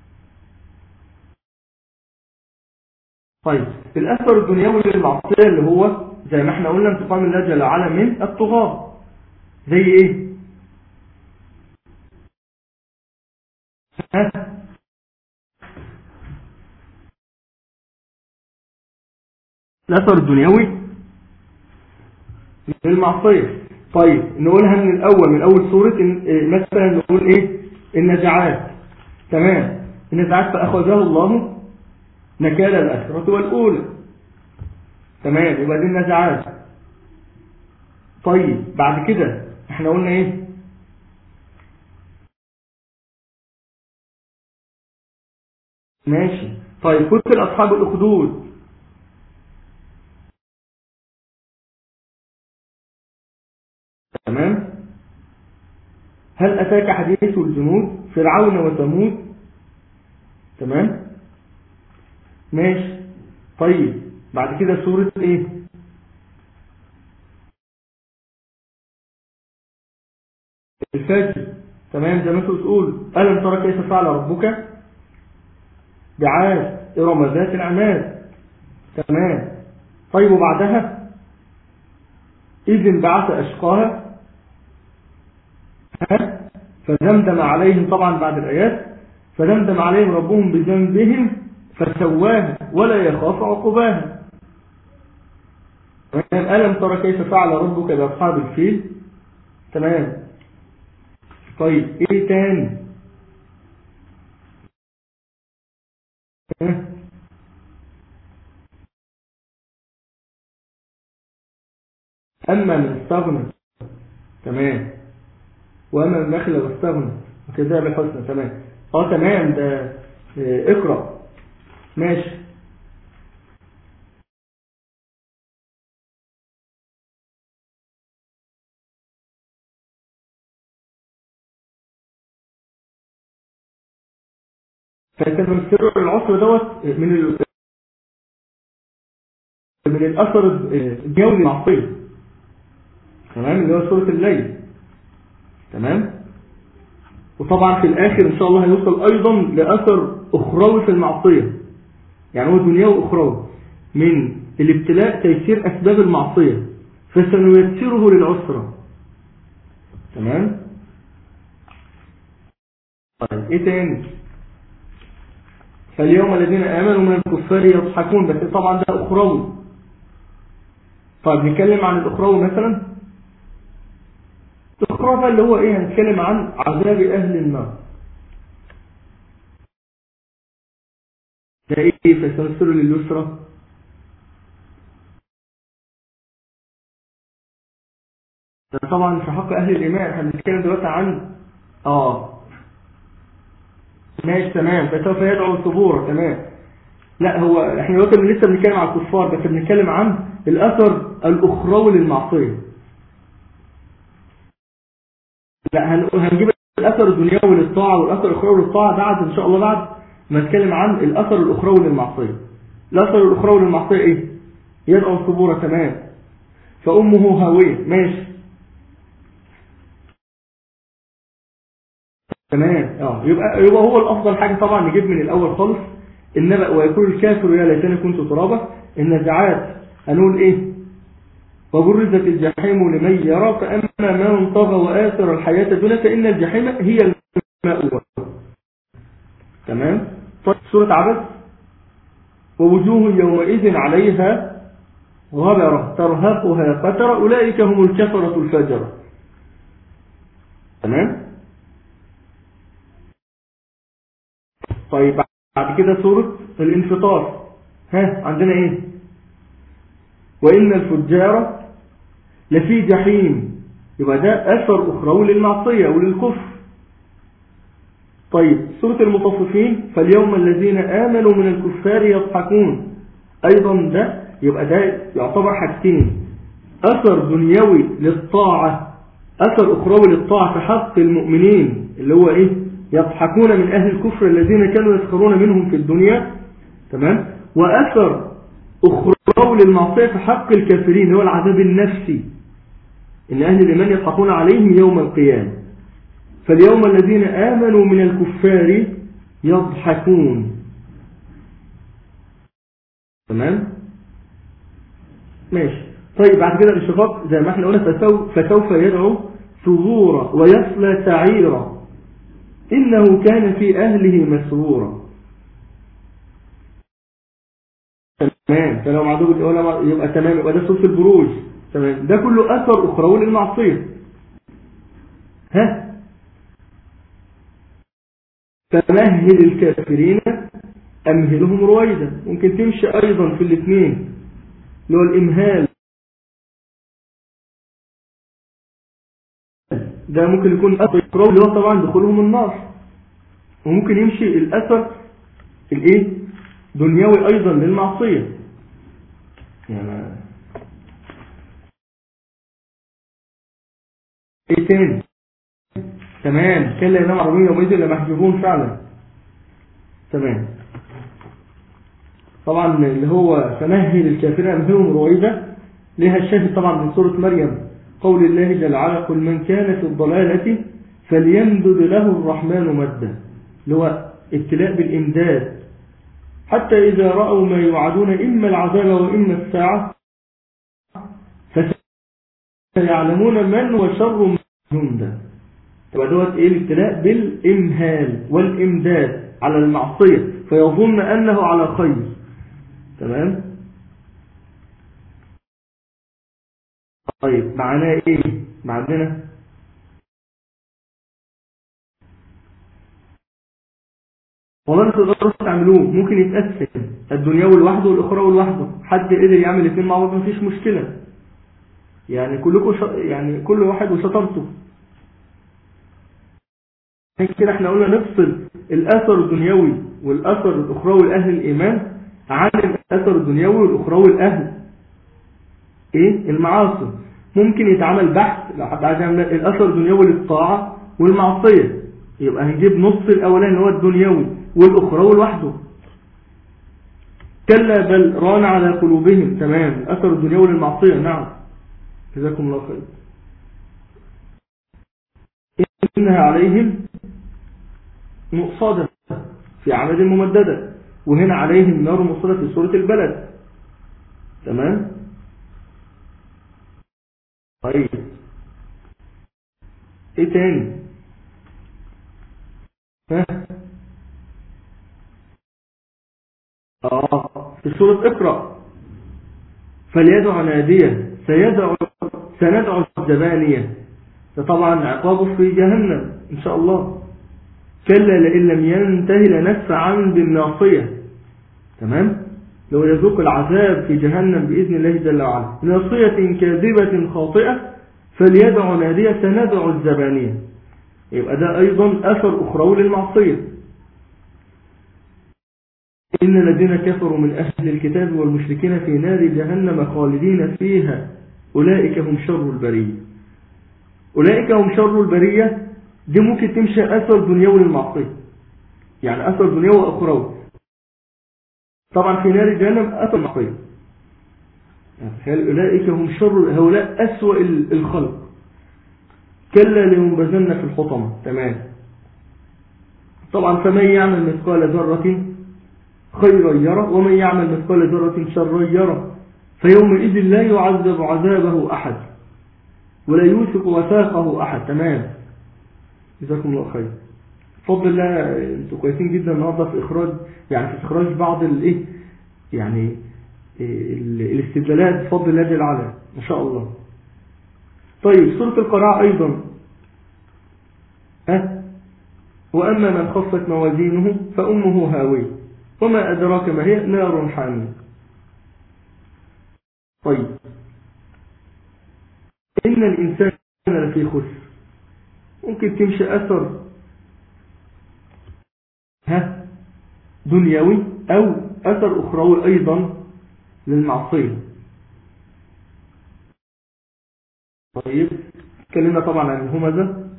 طيب الاثر الدنيوي للمعصيه اللي هو زي ما احنا قلنا انتقام الله جل وعلا من الطغاة. زي ايه؟ ها؟ الاثر الدنيوي للمعصيه. طيب نقولها من الاول من اول سوره مثلا نقول ايه؟ النازعات. تمام. النازعات فاخذه الله نكال الآخرة والأولى. تمام. يبقى دي النازعات. طيب بعد كده احنا قلنا ايه؟ ماشي. طيب قتل أصحاب الأخدود. تمام. هل أتاك حديث الجنود فرعون وثمود. تمام. ماشي. طيب بعد كده سورة ايه؟ الفجر. تمام. زي ما انتوا بتقولوا ألم ترى كيف فعل ربك بعاد إرم ذات العماد. تمام. طيب وبعدها إذ انبعث أشقاها فدمدم عليهم طبعا بعد الآيات فدمدم عليهم ربهم بذنبهم فسواها ولا يخاف عقباها. ألم ترى كيف فعل ربك بأصحاب الفيل. تمام. طيب ايه تاني؟ أما من استغنى تمام، وأما من بخل واستغنى وكذا بالحسنى تمام. اه تمام ده اه اقرأ ماشي. فتنسر العصر دوت من ال... من الأثر الجوي المعصية تمام، اللي هو سورة الليل تمام. وطبعا في الآخر إن شاء الله هيوصل أيضا لأثر أخروي في المعصية، يعني هو دنيا وأخروي من الابتلاء تيسير أسباب المعصية، فسنيسره للعسرة تمام. طيب إيه تاني؟ فاليوم الذين آمنوا من الكفار يضحكون، بس طبعا ده أخروي. طيب نتكلم عن الأخروي مثلا. الأخروي اللي هو إيه؟ هنتكلم عن عذاب أهل النار. ده إيه؟ فسنيسره لليسرى. ده طبعا في حق أهل الإيمان. احنا بنتكلم دلوقتي عن آه ماشي تمام، فسوف يدعو ثبورا تمام. لا هو احنا دلوقتي لسه بنتكلم على الكفار، بس بنتكلم عن الأثر الأخروي للمعصية. لا هنجيب الأثر الدنيوي للطاعة والأثر الأخروي للطاعة بعد إن شاء الله، بعد ما نتكلم عن الأثر الأخروي للمعصية. الأثر الأخروي للمعصية إيه؟ يدعو ثبورا تمام، فأمه هاوية ماشي تمام. اه يبقى يبقى هو الافضل حاجه طبعا نجيب من الاول خالص النبأ ويقول الكافر يا ليتني كنت ترابا. النزعات هنقول ايه؟ وبرزت الجحيم لمن يرى فاما من طغى واثر الحياه الدنيا فان الجحيم هي المأوى تمام. طيب سوره عبس ووجوه يومئذ عليها غبره ترهقها قترة اولئك هم الكفرة الفجرة تمام. طيب بعد كده سورة الانفطار، ها عندنا ايه؟ وإن الفجار لفي جحيم، يبقى ده أثر أخروي للمعصية وللكفر. طيب سورة المطففين فاليوم الذين آمنوا من الكفار يضحكون، أيضا ده يبقى ده يعتبر حاجتين، أثر دنيوي للطاعة، أثر أخروي للطاعة في حق المؤمنين اللي هو إيه؟ يضحكون من أهل الكفر الذين كانوا يسخرون منهم في الدنيا تمام. وأثر أخروي للمعصية في حق الكافرين هو العذاب النفسي، إن أهل الإيمان يضحكون عليهم يوم القيامة. فاليوم الذين آمنوا من الكفار يضحكون تمام ماشي. طيب بعد كده الانشقاق زي ما احنا قلنا فسوف يدعو ثبورا ويصلى سعيرا إنه كان في أهله مسرورا تمام. فلو معدوب الأولى يبقى تمام، يبقى ده صوت البروج تمام. ده كله أثر أخروي للمعصية. ها فمهل الكافرين أمهلهم رويدا، ممكن تمشي أيضا في الاثنين اللي هو الإمهال، ده ممكن يكون أثر أخروي اللي هو طبعا دخولهم النار، وممكن يمشي الأثر الإيه دنيوي أيضا للمعصية يعني. إيه تاني تمام. كلا إنهم عربية وميزة لمحجوبون فعلا تمام. طبعا اللي هو فمهل الكافرين أمهلهم رويدا لها الشاهد طبعا من سورة مريم قول الله جل وعلا قل من كان في الضلالة فليمدد له الرحمن مدا، اللي هو ابتلاء بالإمداد حتى إذا رأوا ما يوعدون إما العذاب وإما الساعة فسيعلمون من هو شر جندا. تبقى دوت إيه الابتلاء بالإمهال والإمداد على المعصية فيظن أنه على خير تمام. طيب معناه إيه؟ معناه والله تقدروا تعملوه، ممكن يتقسم الدنيوي لوحده والأخروي لوحده، حد قدر يعمل الاثنين مع بعض مفيش مشكلة يعني كلكم ش... يعني كل واحد وشطارته. كده احنا قلنا نفصل الأثر الدنيوي والأثر الأخروي لأهل الإيمان عن الأثر الدنيوي والأخروي لأهل إيه؟ المعاصي. ممكن يتعمل بحث لو حد عايز يعمل الأثر الدنيوي للطاعة والمعصية، يبقى هنجيب نص الأولاني اللي هو الدنيوي والأخروي لوحده. كلا بل ران على قلوبهم، تمام، الأثر الدنيوي للمعصية، نعم، جزاكم الله خير. إنها عليهم مؤصدة في عمد ممددة، وهنا عليهم نار مؤصدة في سورة البلد، تمام. طيب ايه تاني؟ ها اه في سورة اقرأ فليدع نادية سيدع سندع الزبانية، ده طبعا عقابه في جهنم ان شاء الله. كلا لئن لم ينتهي لنسفعا بالناصية، تمام، لو يذوق العذاب في جهنم بإذن الله جل وعلا. ناصية كاذبة خاطئة فليدع نادية سندع الزبانية، يبقى ده أيضا أثر أخروي للمعصية. إن الذين كفروا من أهل الكتاب والمشركين في نار جهنم خالدين فيها أولئك هم شر البرية. أولئك هم شر البرية دي ممكن تمشي أثر دنيوي للمعصية، يعني أثر دنيوي وأخروي. طبعا في نار جهنم أثر معصية، يعني أولئك هم شر، هؤلاء أسوأ الخلق. كلا لينبذن في الحطمة، تمام. طبعا فمن يعمل مثقال ذرة خيرا يرى ومن يعمل مثقال ذرة شرا يرى فيومئذ لا يعذب عذابه أحد ولا يوثق وثاقه أحد، تمام، جزاكم الله خير. بفضل الله انتوا كويسين جدا النهارده في إخراج، يعني في إخراج بعض الايه يعني الاستدلالات بفضل الله جل وعلا ما شاء الله. طيب سورة القراءة أيضا، ها وأما من خفت موازينه فأمه هاوية وما أدراك ما هي نار حامية. طيب إن الإنسان لفي خسر، ممكن تمشي أثر ها دنيوي أو أثر أخروي أيضا للمعصية. طيب اتكلمنا طبعا عن الهمزة.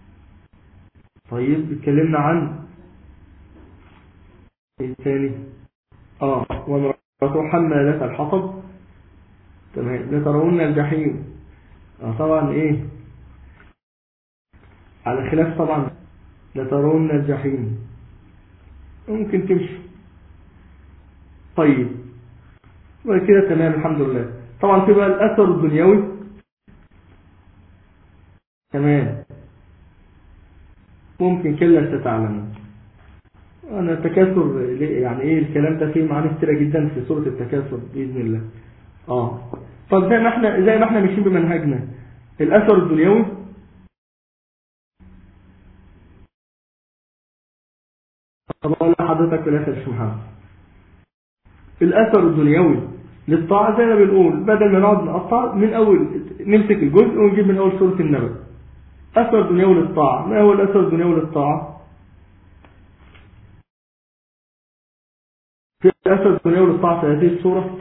طيب اتكلمنا عن ايه تاني؟ اه وامرأته حمالة الحطب، تمام، لترون الجحيم. اه طبعا ايه على خلاف طبعا لترون الجحيم، ممكن تمشي. طيب وكده تمام الحمد لله. طبعا في بقى الأثر الدنيوي، تمام، ممكن كلا ستعلمون. أنا التكاثر يعني إيه الكلام ده فيه معاني كتيرة جدا في سورة التكاثر بإذن الله. آه طب زي ما إحنا زي ما إحنا ماشيين بمنهجنا الأثر الدنيوي، طب أقول لحضرتك في الآخر شو محمد الأثر الدنيوي للطاعة، زي ما بنقول بدل ما نقعد نقطع من أول نمسك الجزء ونجيب من أول سورة النبأ. أثر دنيوي للطاعة، ما هو الأثر الدنيوي للطاعة؟ في أثر دنيوي للطاعة في هذه السورة.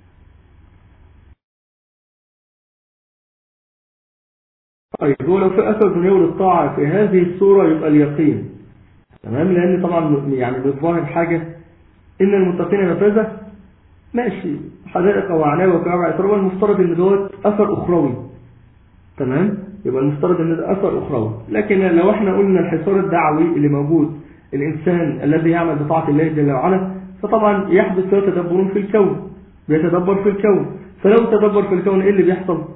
طيب هو لو في أثر دنيوي للطاعة في هذه السورة يبقى اليقين، تمام، لأن طبعا يعني بالظاهر حاجة إن المتقين مفازة، ماشي، حدائق وعناوي وكعب إطرابة، المفترض إن دوت أثر أخروي، تمام، يبقى المفترض إن ده أثر أخروي. لكن لو احنا قلنا الحصار الدعوي اللي موجود الإنسان الذي يعمل بطاعة الله جل وعلا، فطبعا يحدث له تدبر في الكون، بيتدبر في الكون، فلو تدبر في الكون إيه اللي بيحصل؟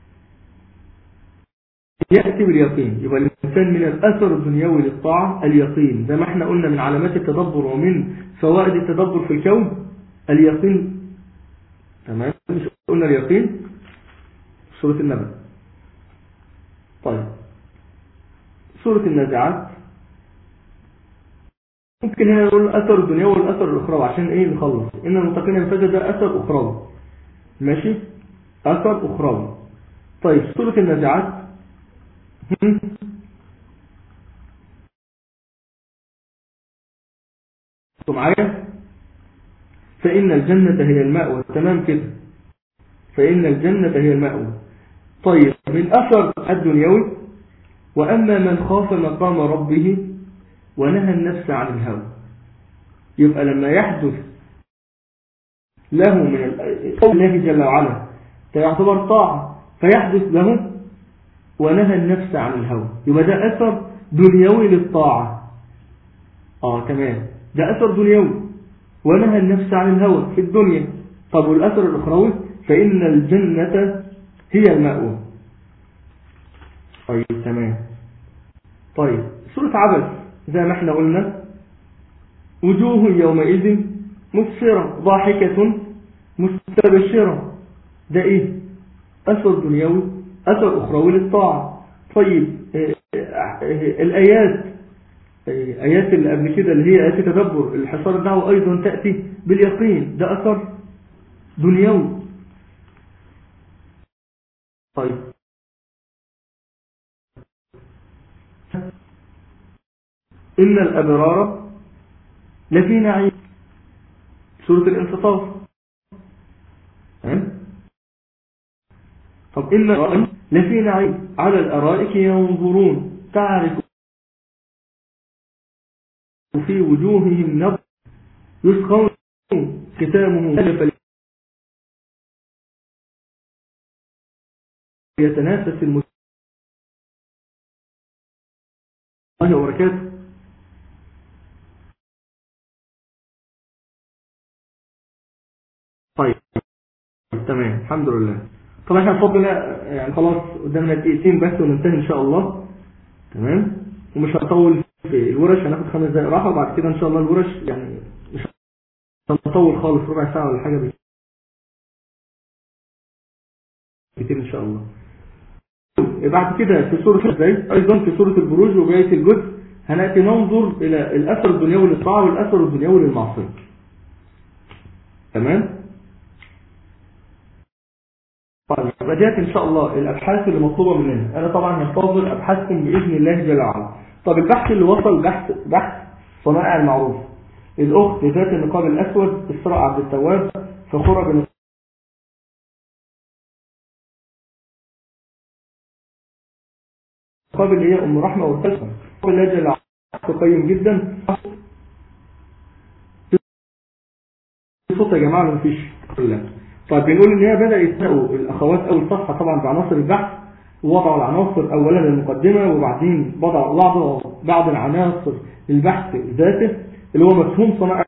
يأتي باليقين. يبقى الإنسان من الأثر الدنيوي للطاعة اليقين، زي ما احنا قلنا من علامات التدبر ومن فوائد التدبر في الكون اليقين، تمام، مش قلنا اليقين سورة النبأ. طيب سورة النازعات ممكن هنا نقول الأثر الدنيوي والأثر الأخروي عشان إيه نخلص. إن المتقين مفازة ده أثر أخروي، ماشي، أثر أخروي. طيب سورة النازعات معايا؟ فإن الجنة هي المأوى. تمام كده، فإن الجنة هي المأوى. طيب من أثر الدنيوي: وأما من خاف مقام ربه ونهى النفس عن الهوى. يبقى لما يحدث له من الله جل وعلا يعتبر طاعة فيحدث له ونهى النفس عن الهوى، يبقى ده أثر دنيوي للطاعة. آه تمام، ده أثر دنيوي، ونهى النفس عن الهوى في الدنيا. طب والأثر الأخروي: فإن الجنة هي المأوى. طيب تمام. طيب سورة عبس زي ما احنا قلنا: وجوه يومئذ مسفرة ضاحكة مستبشرة. ده ايه؟ أثر دنيوي، أثر أخروي للطاعة. طيب الآيات آيات اللي قبل كده اللي هي آيات تدبر الحصار الدعوة أيضا تأتي باليقين، ده أثر دنيوي. طيب إن الأبرار لفي نعيم، سورة الانفطار. طب إن الأبرار لفي نعيم على الأرائك ينظرون تعرف في وجوههم نظر يسقون ختامه يتنافس المسلمون الله وبركاته. طيب تمام الحمد لله. طبعا احنا بفضل يعني خلاص قدامنا دقيقتين بس وننتهي ان شاء الله. تمام، ومش هنطول في الورش، هناخد خمس دقائق راحه وبعد كده ان شاء الله الورش يعني مش هنطول خالص، ربع ساعه ولا حاجه كتير ان شاء الله. بعد كده في سوره ازاي ايضا في سوره البروج وبقيه الجزء هناتي ننظر الى الاثر الدنيوي للطاعه والاثر الدنيوي للمعصيه. تمام. طيب بدأت إن شاء الله الأبحاث اللي مطلوبة مننا. أنا طبعا هنتظر أبحاثكم بإذن الله جل وعلا. طب البحث اللي وصل بحث بحث صنائع المعروف. الأخت ذات النقاب الأسود إسراء عبد التواب فخورة بن النقاب اللي هي أم رحمة والتسمى الله جل وعلا قيم جدا. صوت يا جماعة مفيش كلها. طيب بنقول ان هي بدأ يتنقوا الاخوات اول صفحة طبعا بعناصر البحث، ووضعوا العناصر اولا المقدمة وبعدين وضعوا بعض العناصر للبحث ذاته اللي هو مفهوم صنائع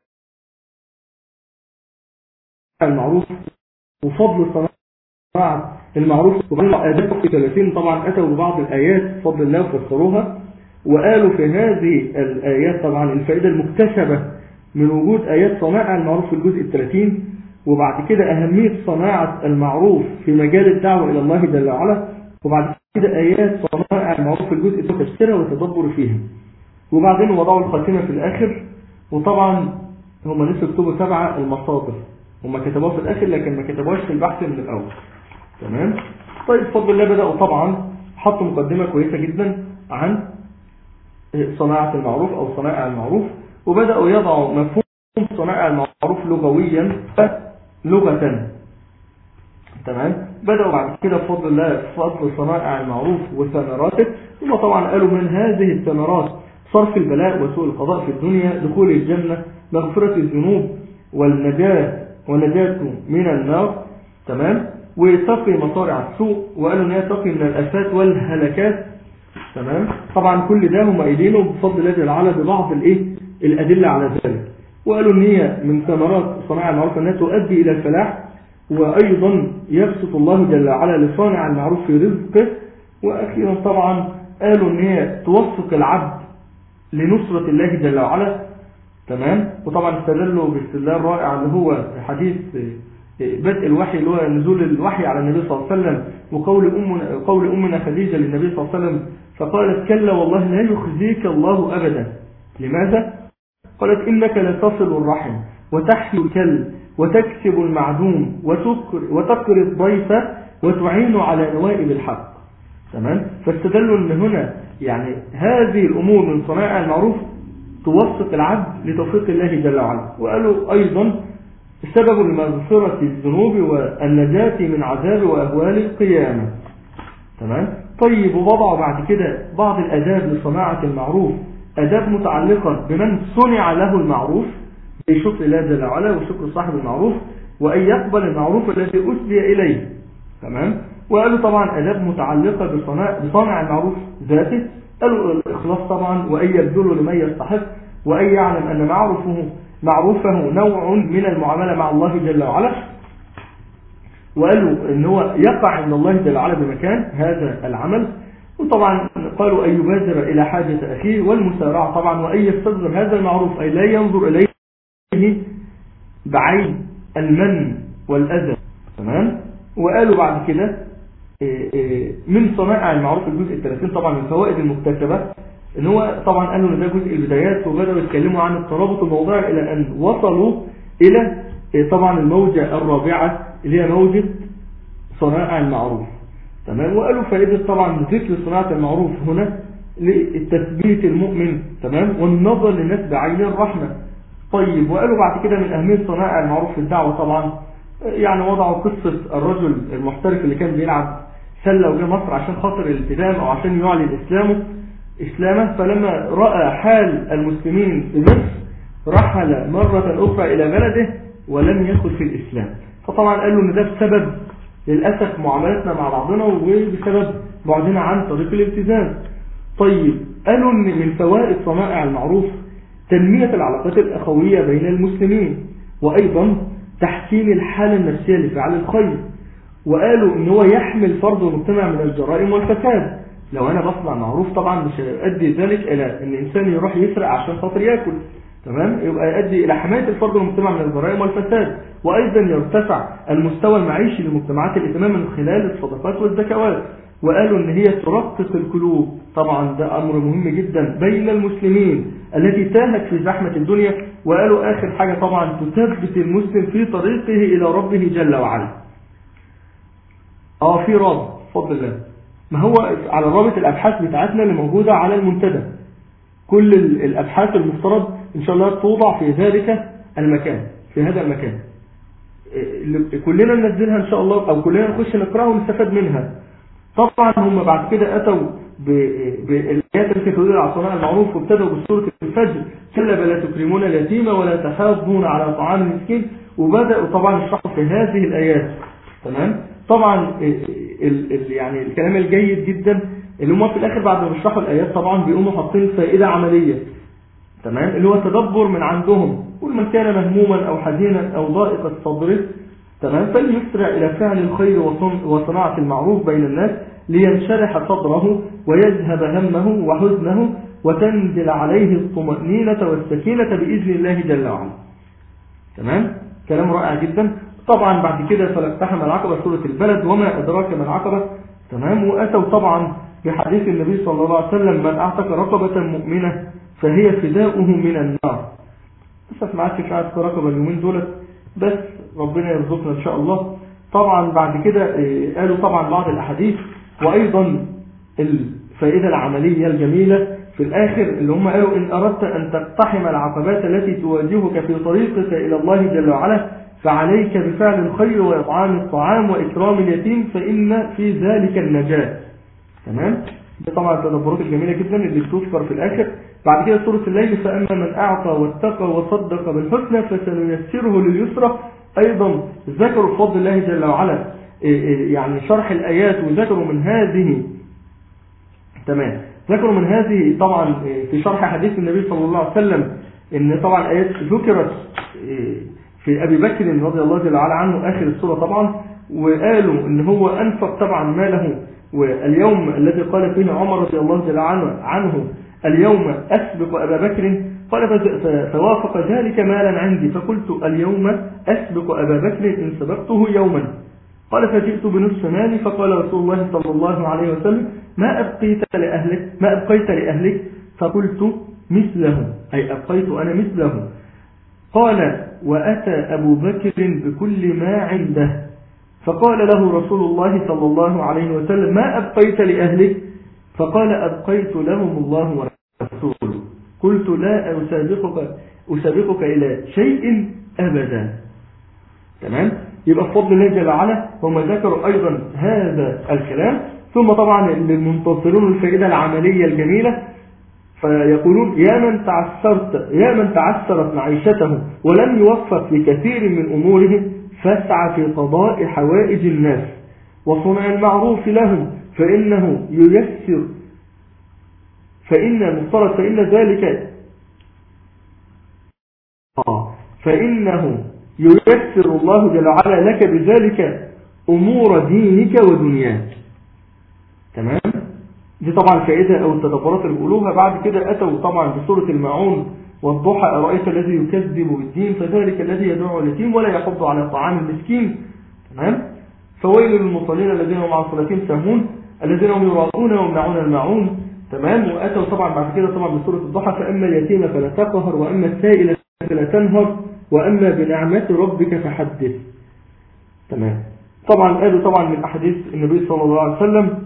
المعروف وفضل صنائع المعروف. وبعدين اداء في ثلاثين طبعا اتوا ببعض الايات بفضل الله وفسروها، وقالوا في هذه الايات طبعا الفائدة المكتسبة من وجود ايات صنائع المعروف في الجزء الثلاثين، وبعد كده أهمية صناعة المعروف في مجال الدعوة إلى الله جل وعلا، وبعد كده آيات صناعة المعروف في الجزء التفسير والتدبر فيها، وبعدين وضعوا الخاتمة في الآخر. وطبعا هم نسوا يكتبوا سبعة المصادر، هم كتبوها في الآخر لكن ما كتبوهاش في البحث من الأول. تمام. طيب بفضل الله بدأوا طبعا حطوا مقدمة كويسة جدا عن صناعة المعروف أو صنائع المعروف، وبدأوا يضعوا مفهوم صنائع المعروف لغويا لغة. تمام. بدأوا بعد كده بفضل الله فضل صنائع المعروف وثمراته، ثم طبعا قالوا من هذه الثمرات صرف البلاء وسوء القضاء في الدنيا، دخول الجنة، مغفرة الذنوب والنجاة ونجاة من النار. تمام. وتقي مصارع السوء، وقالوا ان هي تقي من الآفات والهلكات. تمام. طبعا كل ده هم قايلينه بفضل الله جل وعلا ببعض الايه الأدلة على ذلك، وقالوا ان هي من ثمرات صناعة المعروف انها تؤدي الى الفلاح، وايضا يبسط الله جل وعلا لصانع المعروف في رزقه. واخيرا طبعا قالوا ان هي توفق العبد لنصرة الله جل وعلا. تمام. وطبعا استدلوا باستدلال رائع اللي هو حديث بدء الوحي اللي هو نزول الوحي على النبي صلى الله عليه وسلم، وقول أمنا, قول أمنا خديجة للنبي صلى الله عليه وسلم فقالت كلا والله لا يخزيك الله أبدا. لماذا؟ قالت إنك لتصل الرحم وتحيي الكل وتكسب المعدوم وتكر, وتكر الضيف وتعين على نوائب الحق. تمام. فاستدلوا ان هنا يعني هذه الامور من صنائع المعروف توفق العبد لتوفيق الله جل وعلا. وقالوا ايضا السبب لمغفرة الذنوب والنجاة من عذاب واهوال القيامة. تمام. طيب، ووضعوا بعد كده بعض الاداب لصناعة المعروف، اداب متعلقة بمن صنع له المعروف بشكر الله جل وعلا وشكر صاحب المعروف، وان يقبل المعروف الذي اسدي اليه. تمام. وقالوا طبعا اداب متعلقة بصناع بصانع المعروف ذاته، قالوا الاخلاص طبعا، وان يبذله لمن يستحق، وان يعلم ان معروفه معروفه نوع من المعاملة مع الله جل وعلا. وقالوا ان هو يقع عند الله جل وعلا بمكان هذا العمل. وطبعا قالوا ان يبادر الى حاجة اخيه والمسارعة طبعا، وان يستظلم هذا المعروف اي لا ينظر اليه بعين المن والاذى. تمام. وقالوا بعد كده من صنائع المعروف الجزء الثلاثين طبعا من الفوائد المكتسبة، ان هو طبعا قالوا ان ده جزء البدايات، وبدأوا يتكلموا عن الترابط الموضوعي الى ان وصلوا الى طبعا الموجة الرابعة اللي هي موجة صنائع المعروف. تمام. وقالوا فائدة طبعا ذكر صناعة المعروف هنا للتثبيت المؤمن. تمام. والنظر للناس بعين الرحمة. طيب، وقالوا بعد كده من أهمية صناعة المعروف في الدعوة طبعا، يعني وضعوا قصة الرجل المحترف اللي كان بيلعب سلة وجه مصر عشان خاطر الالتزام او عشان يعلن اسلامه اسلامه فلما رأى حال المسلمين في مصر رحل مرة اخرى الى بلده ولم يدخل في الاسلام. فطبعا قالوا ان ده بسبب للأسف معاملتنا مع بعضنا وبسبب بعدنا عن طريق الالتزام. طيب، قالوا ان من فوائد صنائع المعروف تنمية العلاقات الاخوية بين المسلمين، وايضا تحسين الحالة النفسية لفعل الخير. وقالوا ان هو يحمل فرد المجتمع من الجرائم والفساد. لو انا بصنع معروف طبعا مش هيؤدي ذلك الى ان الانسان يروح يسرق عشان خاطر ياكل. تمام. يبقى يؤدي الى حماية الفرد المجتمع من الجرائم والفساد، وايضا يرتفع المستوى المعيشي لمجتمعات الائتمان من خلال الصدقات والزكوات. وقالوا ان هي ترقق القلوب، طبعا ده امر مهم جدا بين المسلمين التي تاهت في زحمة الدنيا. وقالوا اخر حاجة طبعا تثبت المسلم في طريقه الى ربه جل وعلا. اه في رابط بفضل الله، ما هو على رابط الابحاث بتاعتنا اللي موجودة على المنتدى. كل الابحاث المفترض ان شاء الله توضع في ذلك المكان، في هذا المكان كلنا ننزلها ان شاء الله، او كلنا نخش نقراها ونستفاد منها. طبعا هم بعد كده اتوا بالآيات التي تدل على صناعة المعروف، وابتدوا بسورة الفجر كلا بل تكرمون اليتيم ولا تحاضون على طعام المسكين، وبدأوا طبعا يشرحوا في هذه الآيات. تمام. طبعا ال ال يعني الكلام الجيد جدا اللي هم في الاخر بعد ما بيشرحوا الايات طبعا بيقوموا حاطين فائده عمليه. تمام. اللي هو تدبر من عندهم، كل من كان مهموما او حزينا او ضائق الصدر تمام فليسرع الى فعل الخير وصناعه المعروف بين الناس لينشرح صدره ويذهب همه وحزنه وتنزل عليه الطمأنينة والسكينة بإذن الله جل وعلا. تمام. كلام رائع جدا. طبعا بعد كده فلاقتحم العقبة سورة البلد وما أدراك ما العقبة. تمام. وأتوا طبعا بحديث النبي صلى الله عليه وسلم من أعتق رقبة مؤمنة فهي فداؤه من النار. بس ما عادش في عادة رقبة اليومين دولت، بس ربنا يرزقنا إن شاء الله. طبعا بعد كده قالوا طبعا بعض الأحاديث، وأيضا الفائدة العملية الجميلة في الآخر اللي هم قالوا إن أردت أن تقتحم العقبات التي تواجهك في طريقك إلى الله جل وعلا فعليك بفعل الخير وإطعام الطعام وإكرام اليتيم فإن في ذلك النجاة. تمام. ده طبعا التدبرات الجميلة جدا اللي بتذكر في الآخر. بعد كده سورة الليل فأما من أعطى واتقى وصدق بالحسنى فسنيسره لليسرى. أيضا ذكروا بفضل الله جل وعلا يعني شرح الآيات، وذكروا من هذه تمام ذكروا من هذه طبعا في شرح حديث النبي صلى الله عليه وسلم ان طبعا آيات ذكرت في أبي بكر رضي الله جل وعلا عنه آخر السورة طبعا، وقالوا ان هو أنفق طبعا ماله. واليوم الذي قال فيه عمر رضي الله جل وعلا عنه اليوم أسبق أبا بكر، قال فوافق ذلك مالا عندي فقلت اليوم أسبق أبا بكر إن سبقته يوما. قال فجئت بنصف مالي فقال رسول الله صلى الله عليه وسلم ما أبقيت لأهلك ما أبقيت لأهلك فقلت مثله أي أبقيت أنا مثله. قال وأتى أبو بكر بكل ما عنده فقال له رسول الله صلى الله عليه وسلم ما أبقيت لأهلك؟ فقال أبقيت لهم الله ورسوله. قلت لا أسابقك, أسابقك إلى شيء أبدا. تمام؟ يبقى بفضل الله جل وعلا هم ذكروا أيضا هذا الكلام. ثم طبعا المنتصرون الفائدة العملية الجميلة فيقولون يا من تعثرت يا من تعثرت معيشته ولم يوفق لكثير من أموره فاسعى في قضاء حوائج الناس وصنع المعروف لهم فإنه ييسر فإن مفترض فإن ذلك فإنه ييسر الله جل وعلا لك بذلك أمور دينك ودنياك. تمام؟ دي طبعا فائدة أو التدبرات اللي بيقولوها. بعد كده أتوا طبعا بسورة الماعون والضحى أرأيت الذي يكذب بالدين فذلك الذي يدعو اليتيم ولا يحض على طعام المسكين. تمام؟ فويل للمصلين الذين هم عن صلاتهم ساهون الذين هم يراءون ويمنعون الماعون. تمام؟ وأتوا طبعا بعد كده طبعا بسورة الضحى فأما اليتيم فلا تقهر وأما السائل فلا تنهر وأما بنعمة ربك فحدث. تمام؟ طبعا قالوا طبعا من أحاديث النبي صلى الله عليه وسلم.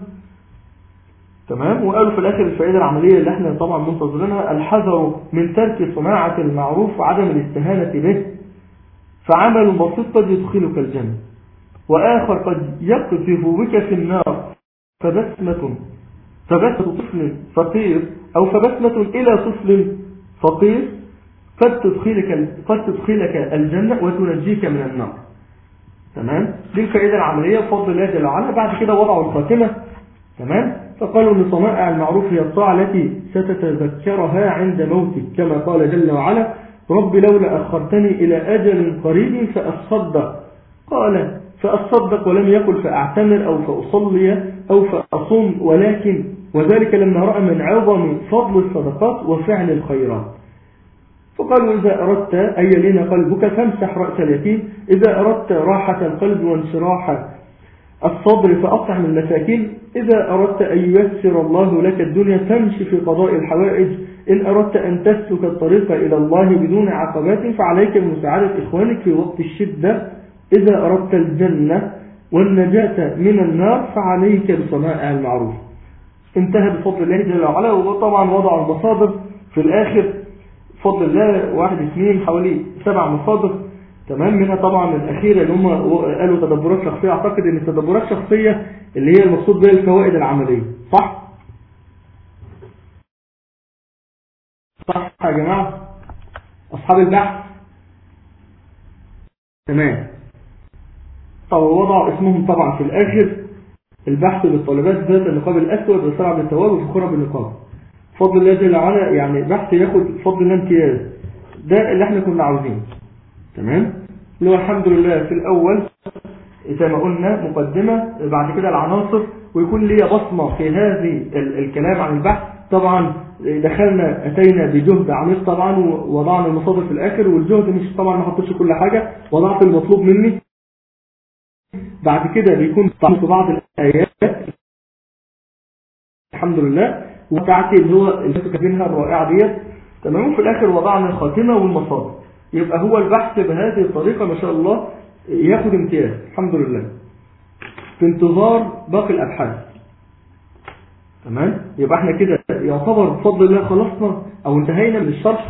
تمام؟ وقالوا في الآخر الفائدة العملية اللي احنا طبعا منتظرينها الحذر من ترك صناعة المعروف وعدم الاستهانة به، فعمل بسيط قد يدخلك الجنة وآخر قد يقذف بك في النار، فبسمة فبسمة طفل فقير أو فبسمة إلى طفل فقير قد تدخلك قد تدخلك الجنة وتنجيك من النار. تمام؟ دي الفائدة العملية بفضل الله جل وعلا. بعد كده وضعوا الخاتمة. تمام؟ فقالوا ان صنائع المعروف هي الطاعة التي ستتذكرها عند موتك كما قال جل وعلا رب لولا أخرتني إلى أجل قريب فأصدق. قال فأصدق ولم يقل فأعتمر أو فأصلي أو فأصوم ولكن وذلك لما رأى من عظم فضل الصدقات وفعل الخيرات. فقالوا إذا أردت أن يلين قلبك فامسح رأس اليتيم، إذا أردت راحة القلب وانشراح الصبر فأطعم المساكين، إذا أردت أن ييسر الله لك الدنيا فامشي في قضاء الحوائج، إن أردت أن تسلك الطريق إلى الله بدون عقبات فعليك بمساعدة إخوانك في وقت الشدة، إذا أردت الجنة والنجاة من النار فعليك بصنائع المعروف. انتهى بفضل الله جل وعلا. وطبعا وضعوا المصادر في الآخر بفضل الله واحد اثنين حوالي سبع مصادر. تمام؟ منها طبعا الأخيرة اللي هم قالوا تدبرات شخصية. أعتقد أن التدبرات الشخصية اللي هي المقصود بها الفوائد العملية. صح؟ صح يا جماعة أصحاب البحث؟ تمام. طب وضعوا اسمهم طبعا في الآخر البحث للطالبات ذات النقاب الأسود والسرعة بالتواب وفخورة بالنقاب. فضل الله جل وعلا يعني بحث ياخد فضل الله امتياز. ده اللي احنا كنا عاوزينه. تمام؟ اللي هو الحمد لله في الأول زي ما قلنا مقدمة، بعد كده العناصر، ويكون لي بصمة في هذه الكلام عن البحث. طبعا دخلنا أتينا بجهد عميق طبعا ووضعنا المصادر في الآخر، والجهد مش طبعا ما حطيتش كل حاجة، وضعت المطلوب مني. بعد كده بيكون في بعض الآيات الحمد لله وبتاعتي اللي هو اللي كاتبينها الرائعة ديت. تمام؟ وفي الآخر وضعنا الخاتمة والمصادر. يبقى هو البحث بهذه الطريقة ما شاء الله ياخد امتياز الحمد لله في انتظار باقي الأبحاث. تمام؟ يبقى احنا كده يعتبر بفضل الله خلصنا او انتهينا من الشرح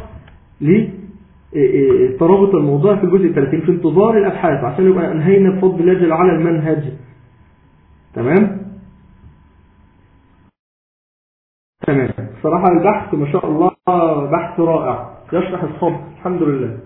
لترابط الموضوع في الجزء الثلاثين في انتظار الأبحاث عشان يبقى انهينا بفضل الله جل وعلا المنهج. تمام؟ تمام. صراحة البحث ما شاء الله بحث رائع يشرح الصبر الحمد لله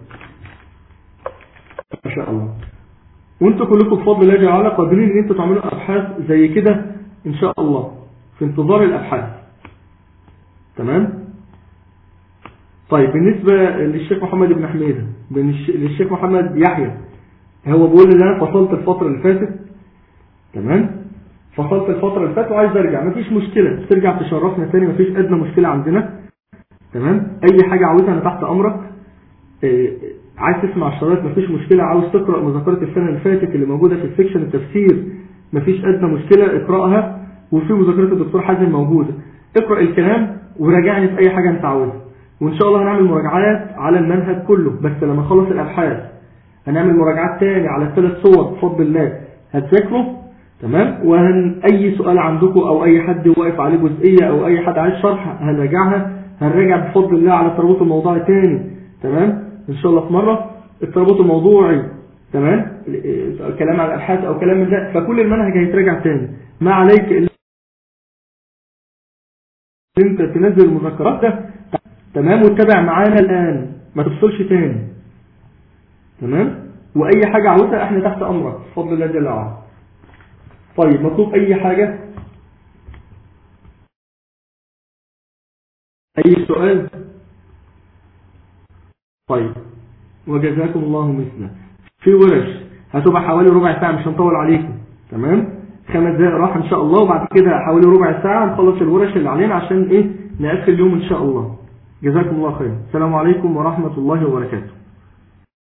ما شاء الله. وانتوا كلكم بفضل الله جل وعلا قادرين ان انتوا تعملوا ابحاث زي كده ان شاء الله في انتظار الابحاث. تمام؟ طيب بالنسبة للشيخ محمد بن حميدة للشيخ محمد يحيى هو بيقول لي انا فصلت الفترة اللي فاتت. تمام؟ فصلت الفترة اللي فاتت وعايز ارجع. مفيش مشكلة ترجع تشرفنا تاني، مفيش ادنى مشكلة عندنا. تمام؟ اي حاجة عاوزها انا تحت امرك. إيه عايز تسمع الشرايط مفيش مشكلة، عاوز تقرأ مذكرة السنة اللي فاتت اللي موجودة في السكشن التفسير مفيش ادنى مشكلة اقرأها، وفي مذكرة الدكتور حازم موجودة. اقرأ الكلام وراجعني في اي حاجة انت عاوزها، وان شاء الله هنعمل مراجعات على المنهج كله. بس لما نخلص الابحاث هنعمل مراجعات تاني على الثلاث صور بفضل الله هتذاكره تمام، وهن اي سؤال عندكم او اي حد واقف عليه جزئيه او اي حد عايز شرح هنراجعها، هنراجع بفضل الله على الترابط الموضوعي تاني تمام ان شاء الله في مره. الترابط الموضوعي تمام كلام عن الابحاث او كلام من ده، فكل المنهج هيتراجع تاني. ما عليك الا انت تنزل المذكرات ده تمام وتتابع معانا الان، ما تفصلش تاني تمام. واي حاجه عاوزها احنا تحت امرك بفضل الله جل وعلا. طيب مطلوب اي حاجه، اي سؤال؟ طيب وجزاكم الله مثله. في ورش هتبقى حوالي ربع ساعه، مش هنطول عليكم تمام، خمس دقائق راحه ان شاء الله، وبعد كده حوالي ربع ساعه نخلص الورش اللي علينا عشان ايه نقفل اليوم ان شاء الله. جزاكم الله خير. السلام عليكم ورحمه الله وبركاته.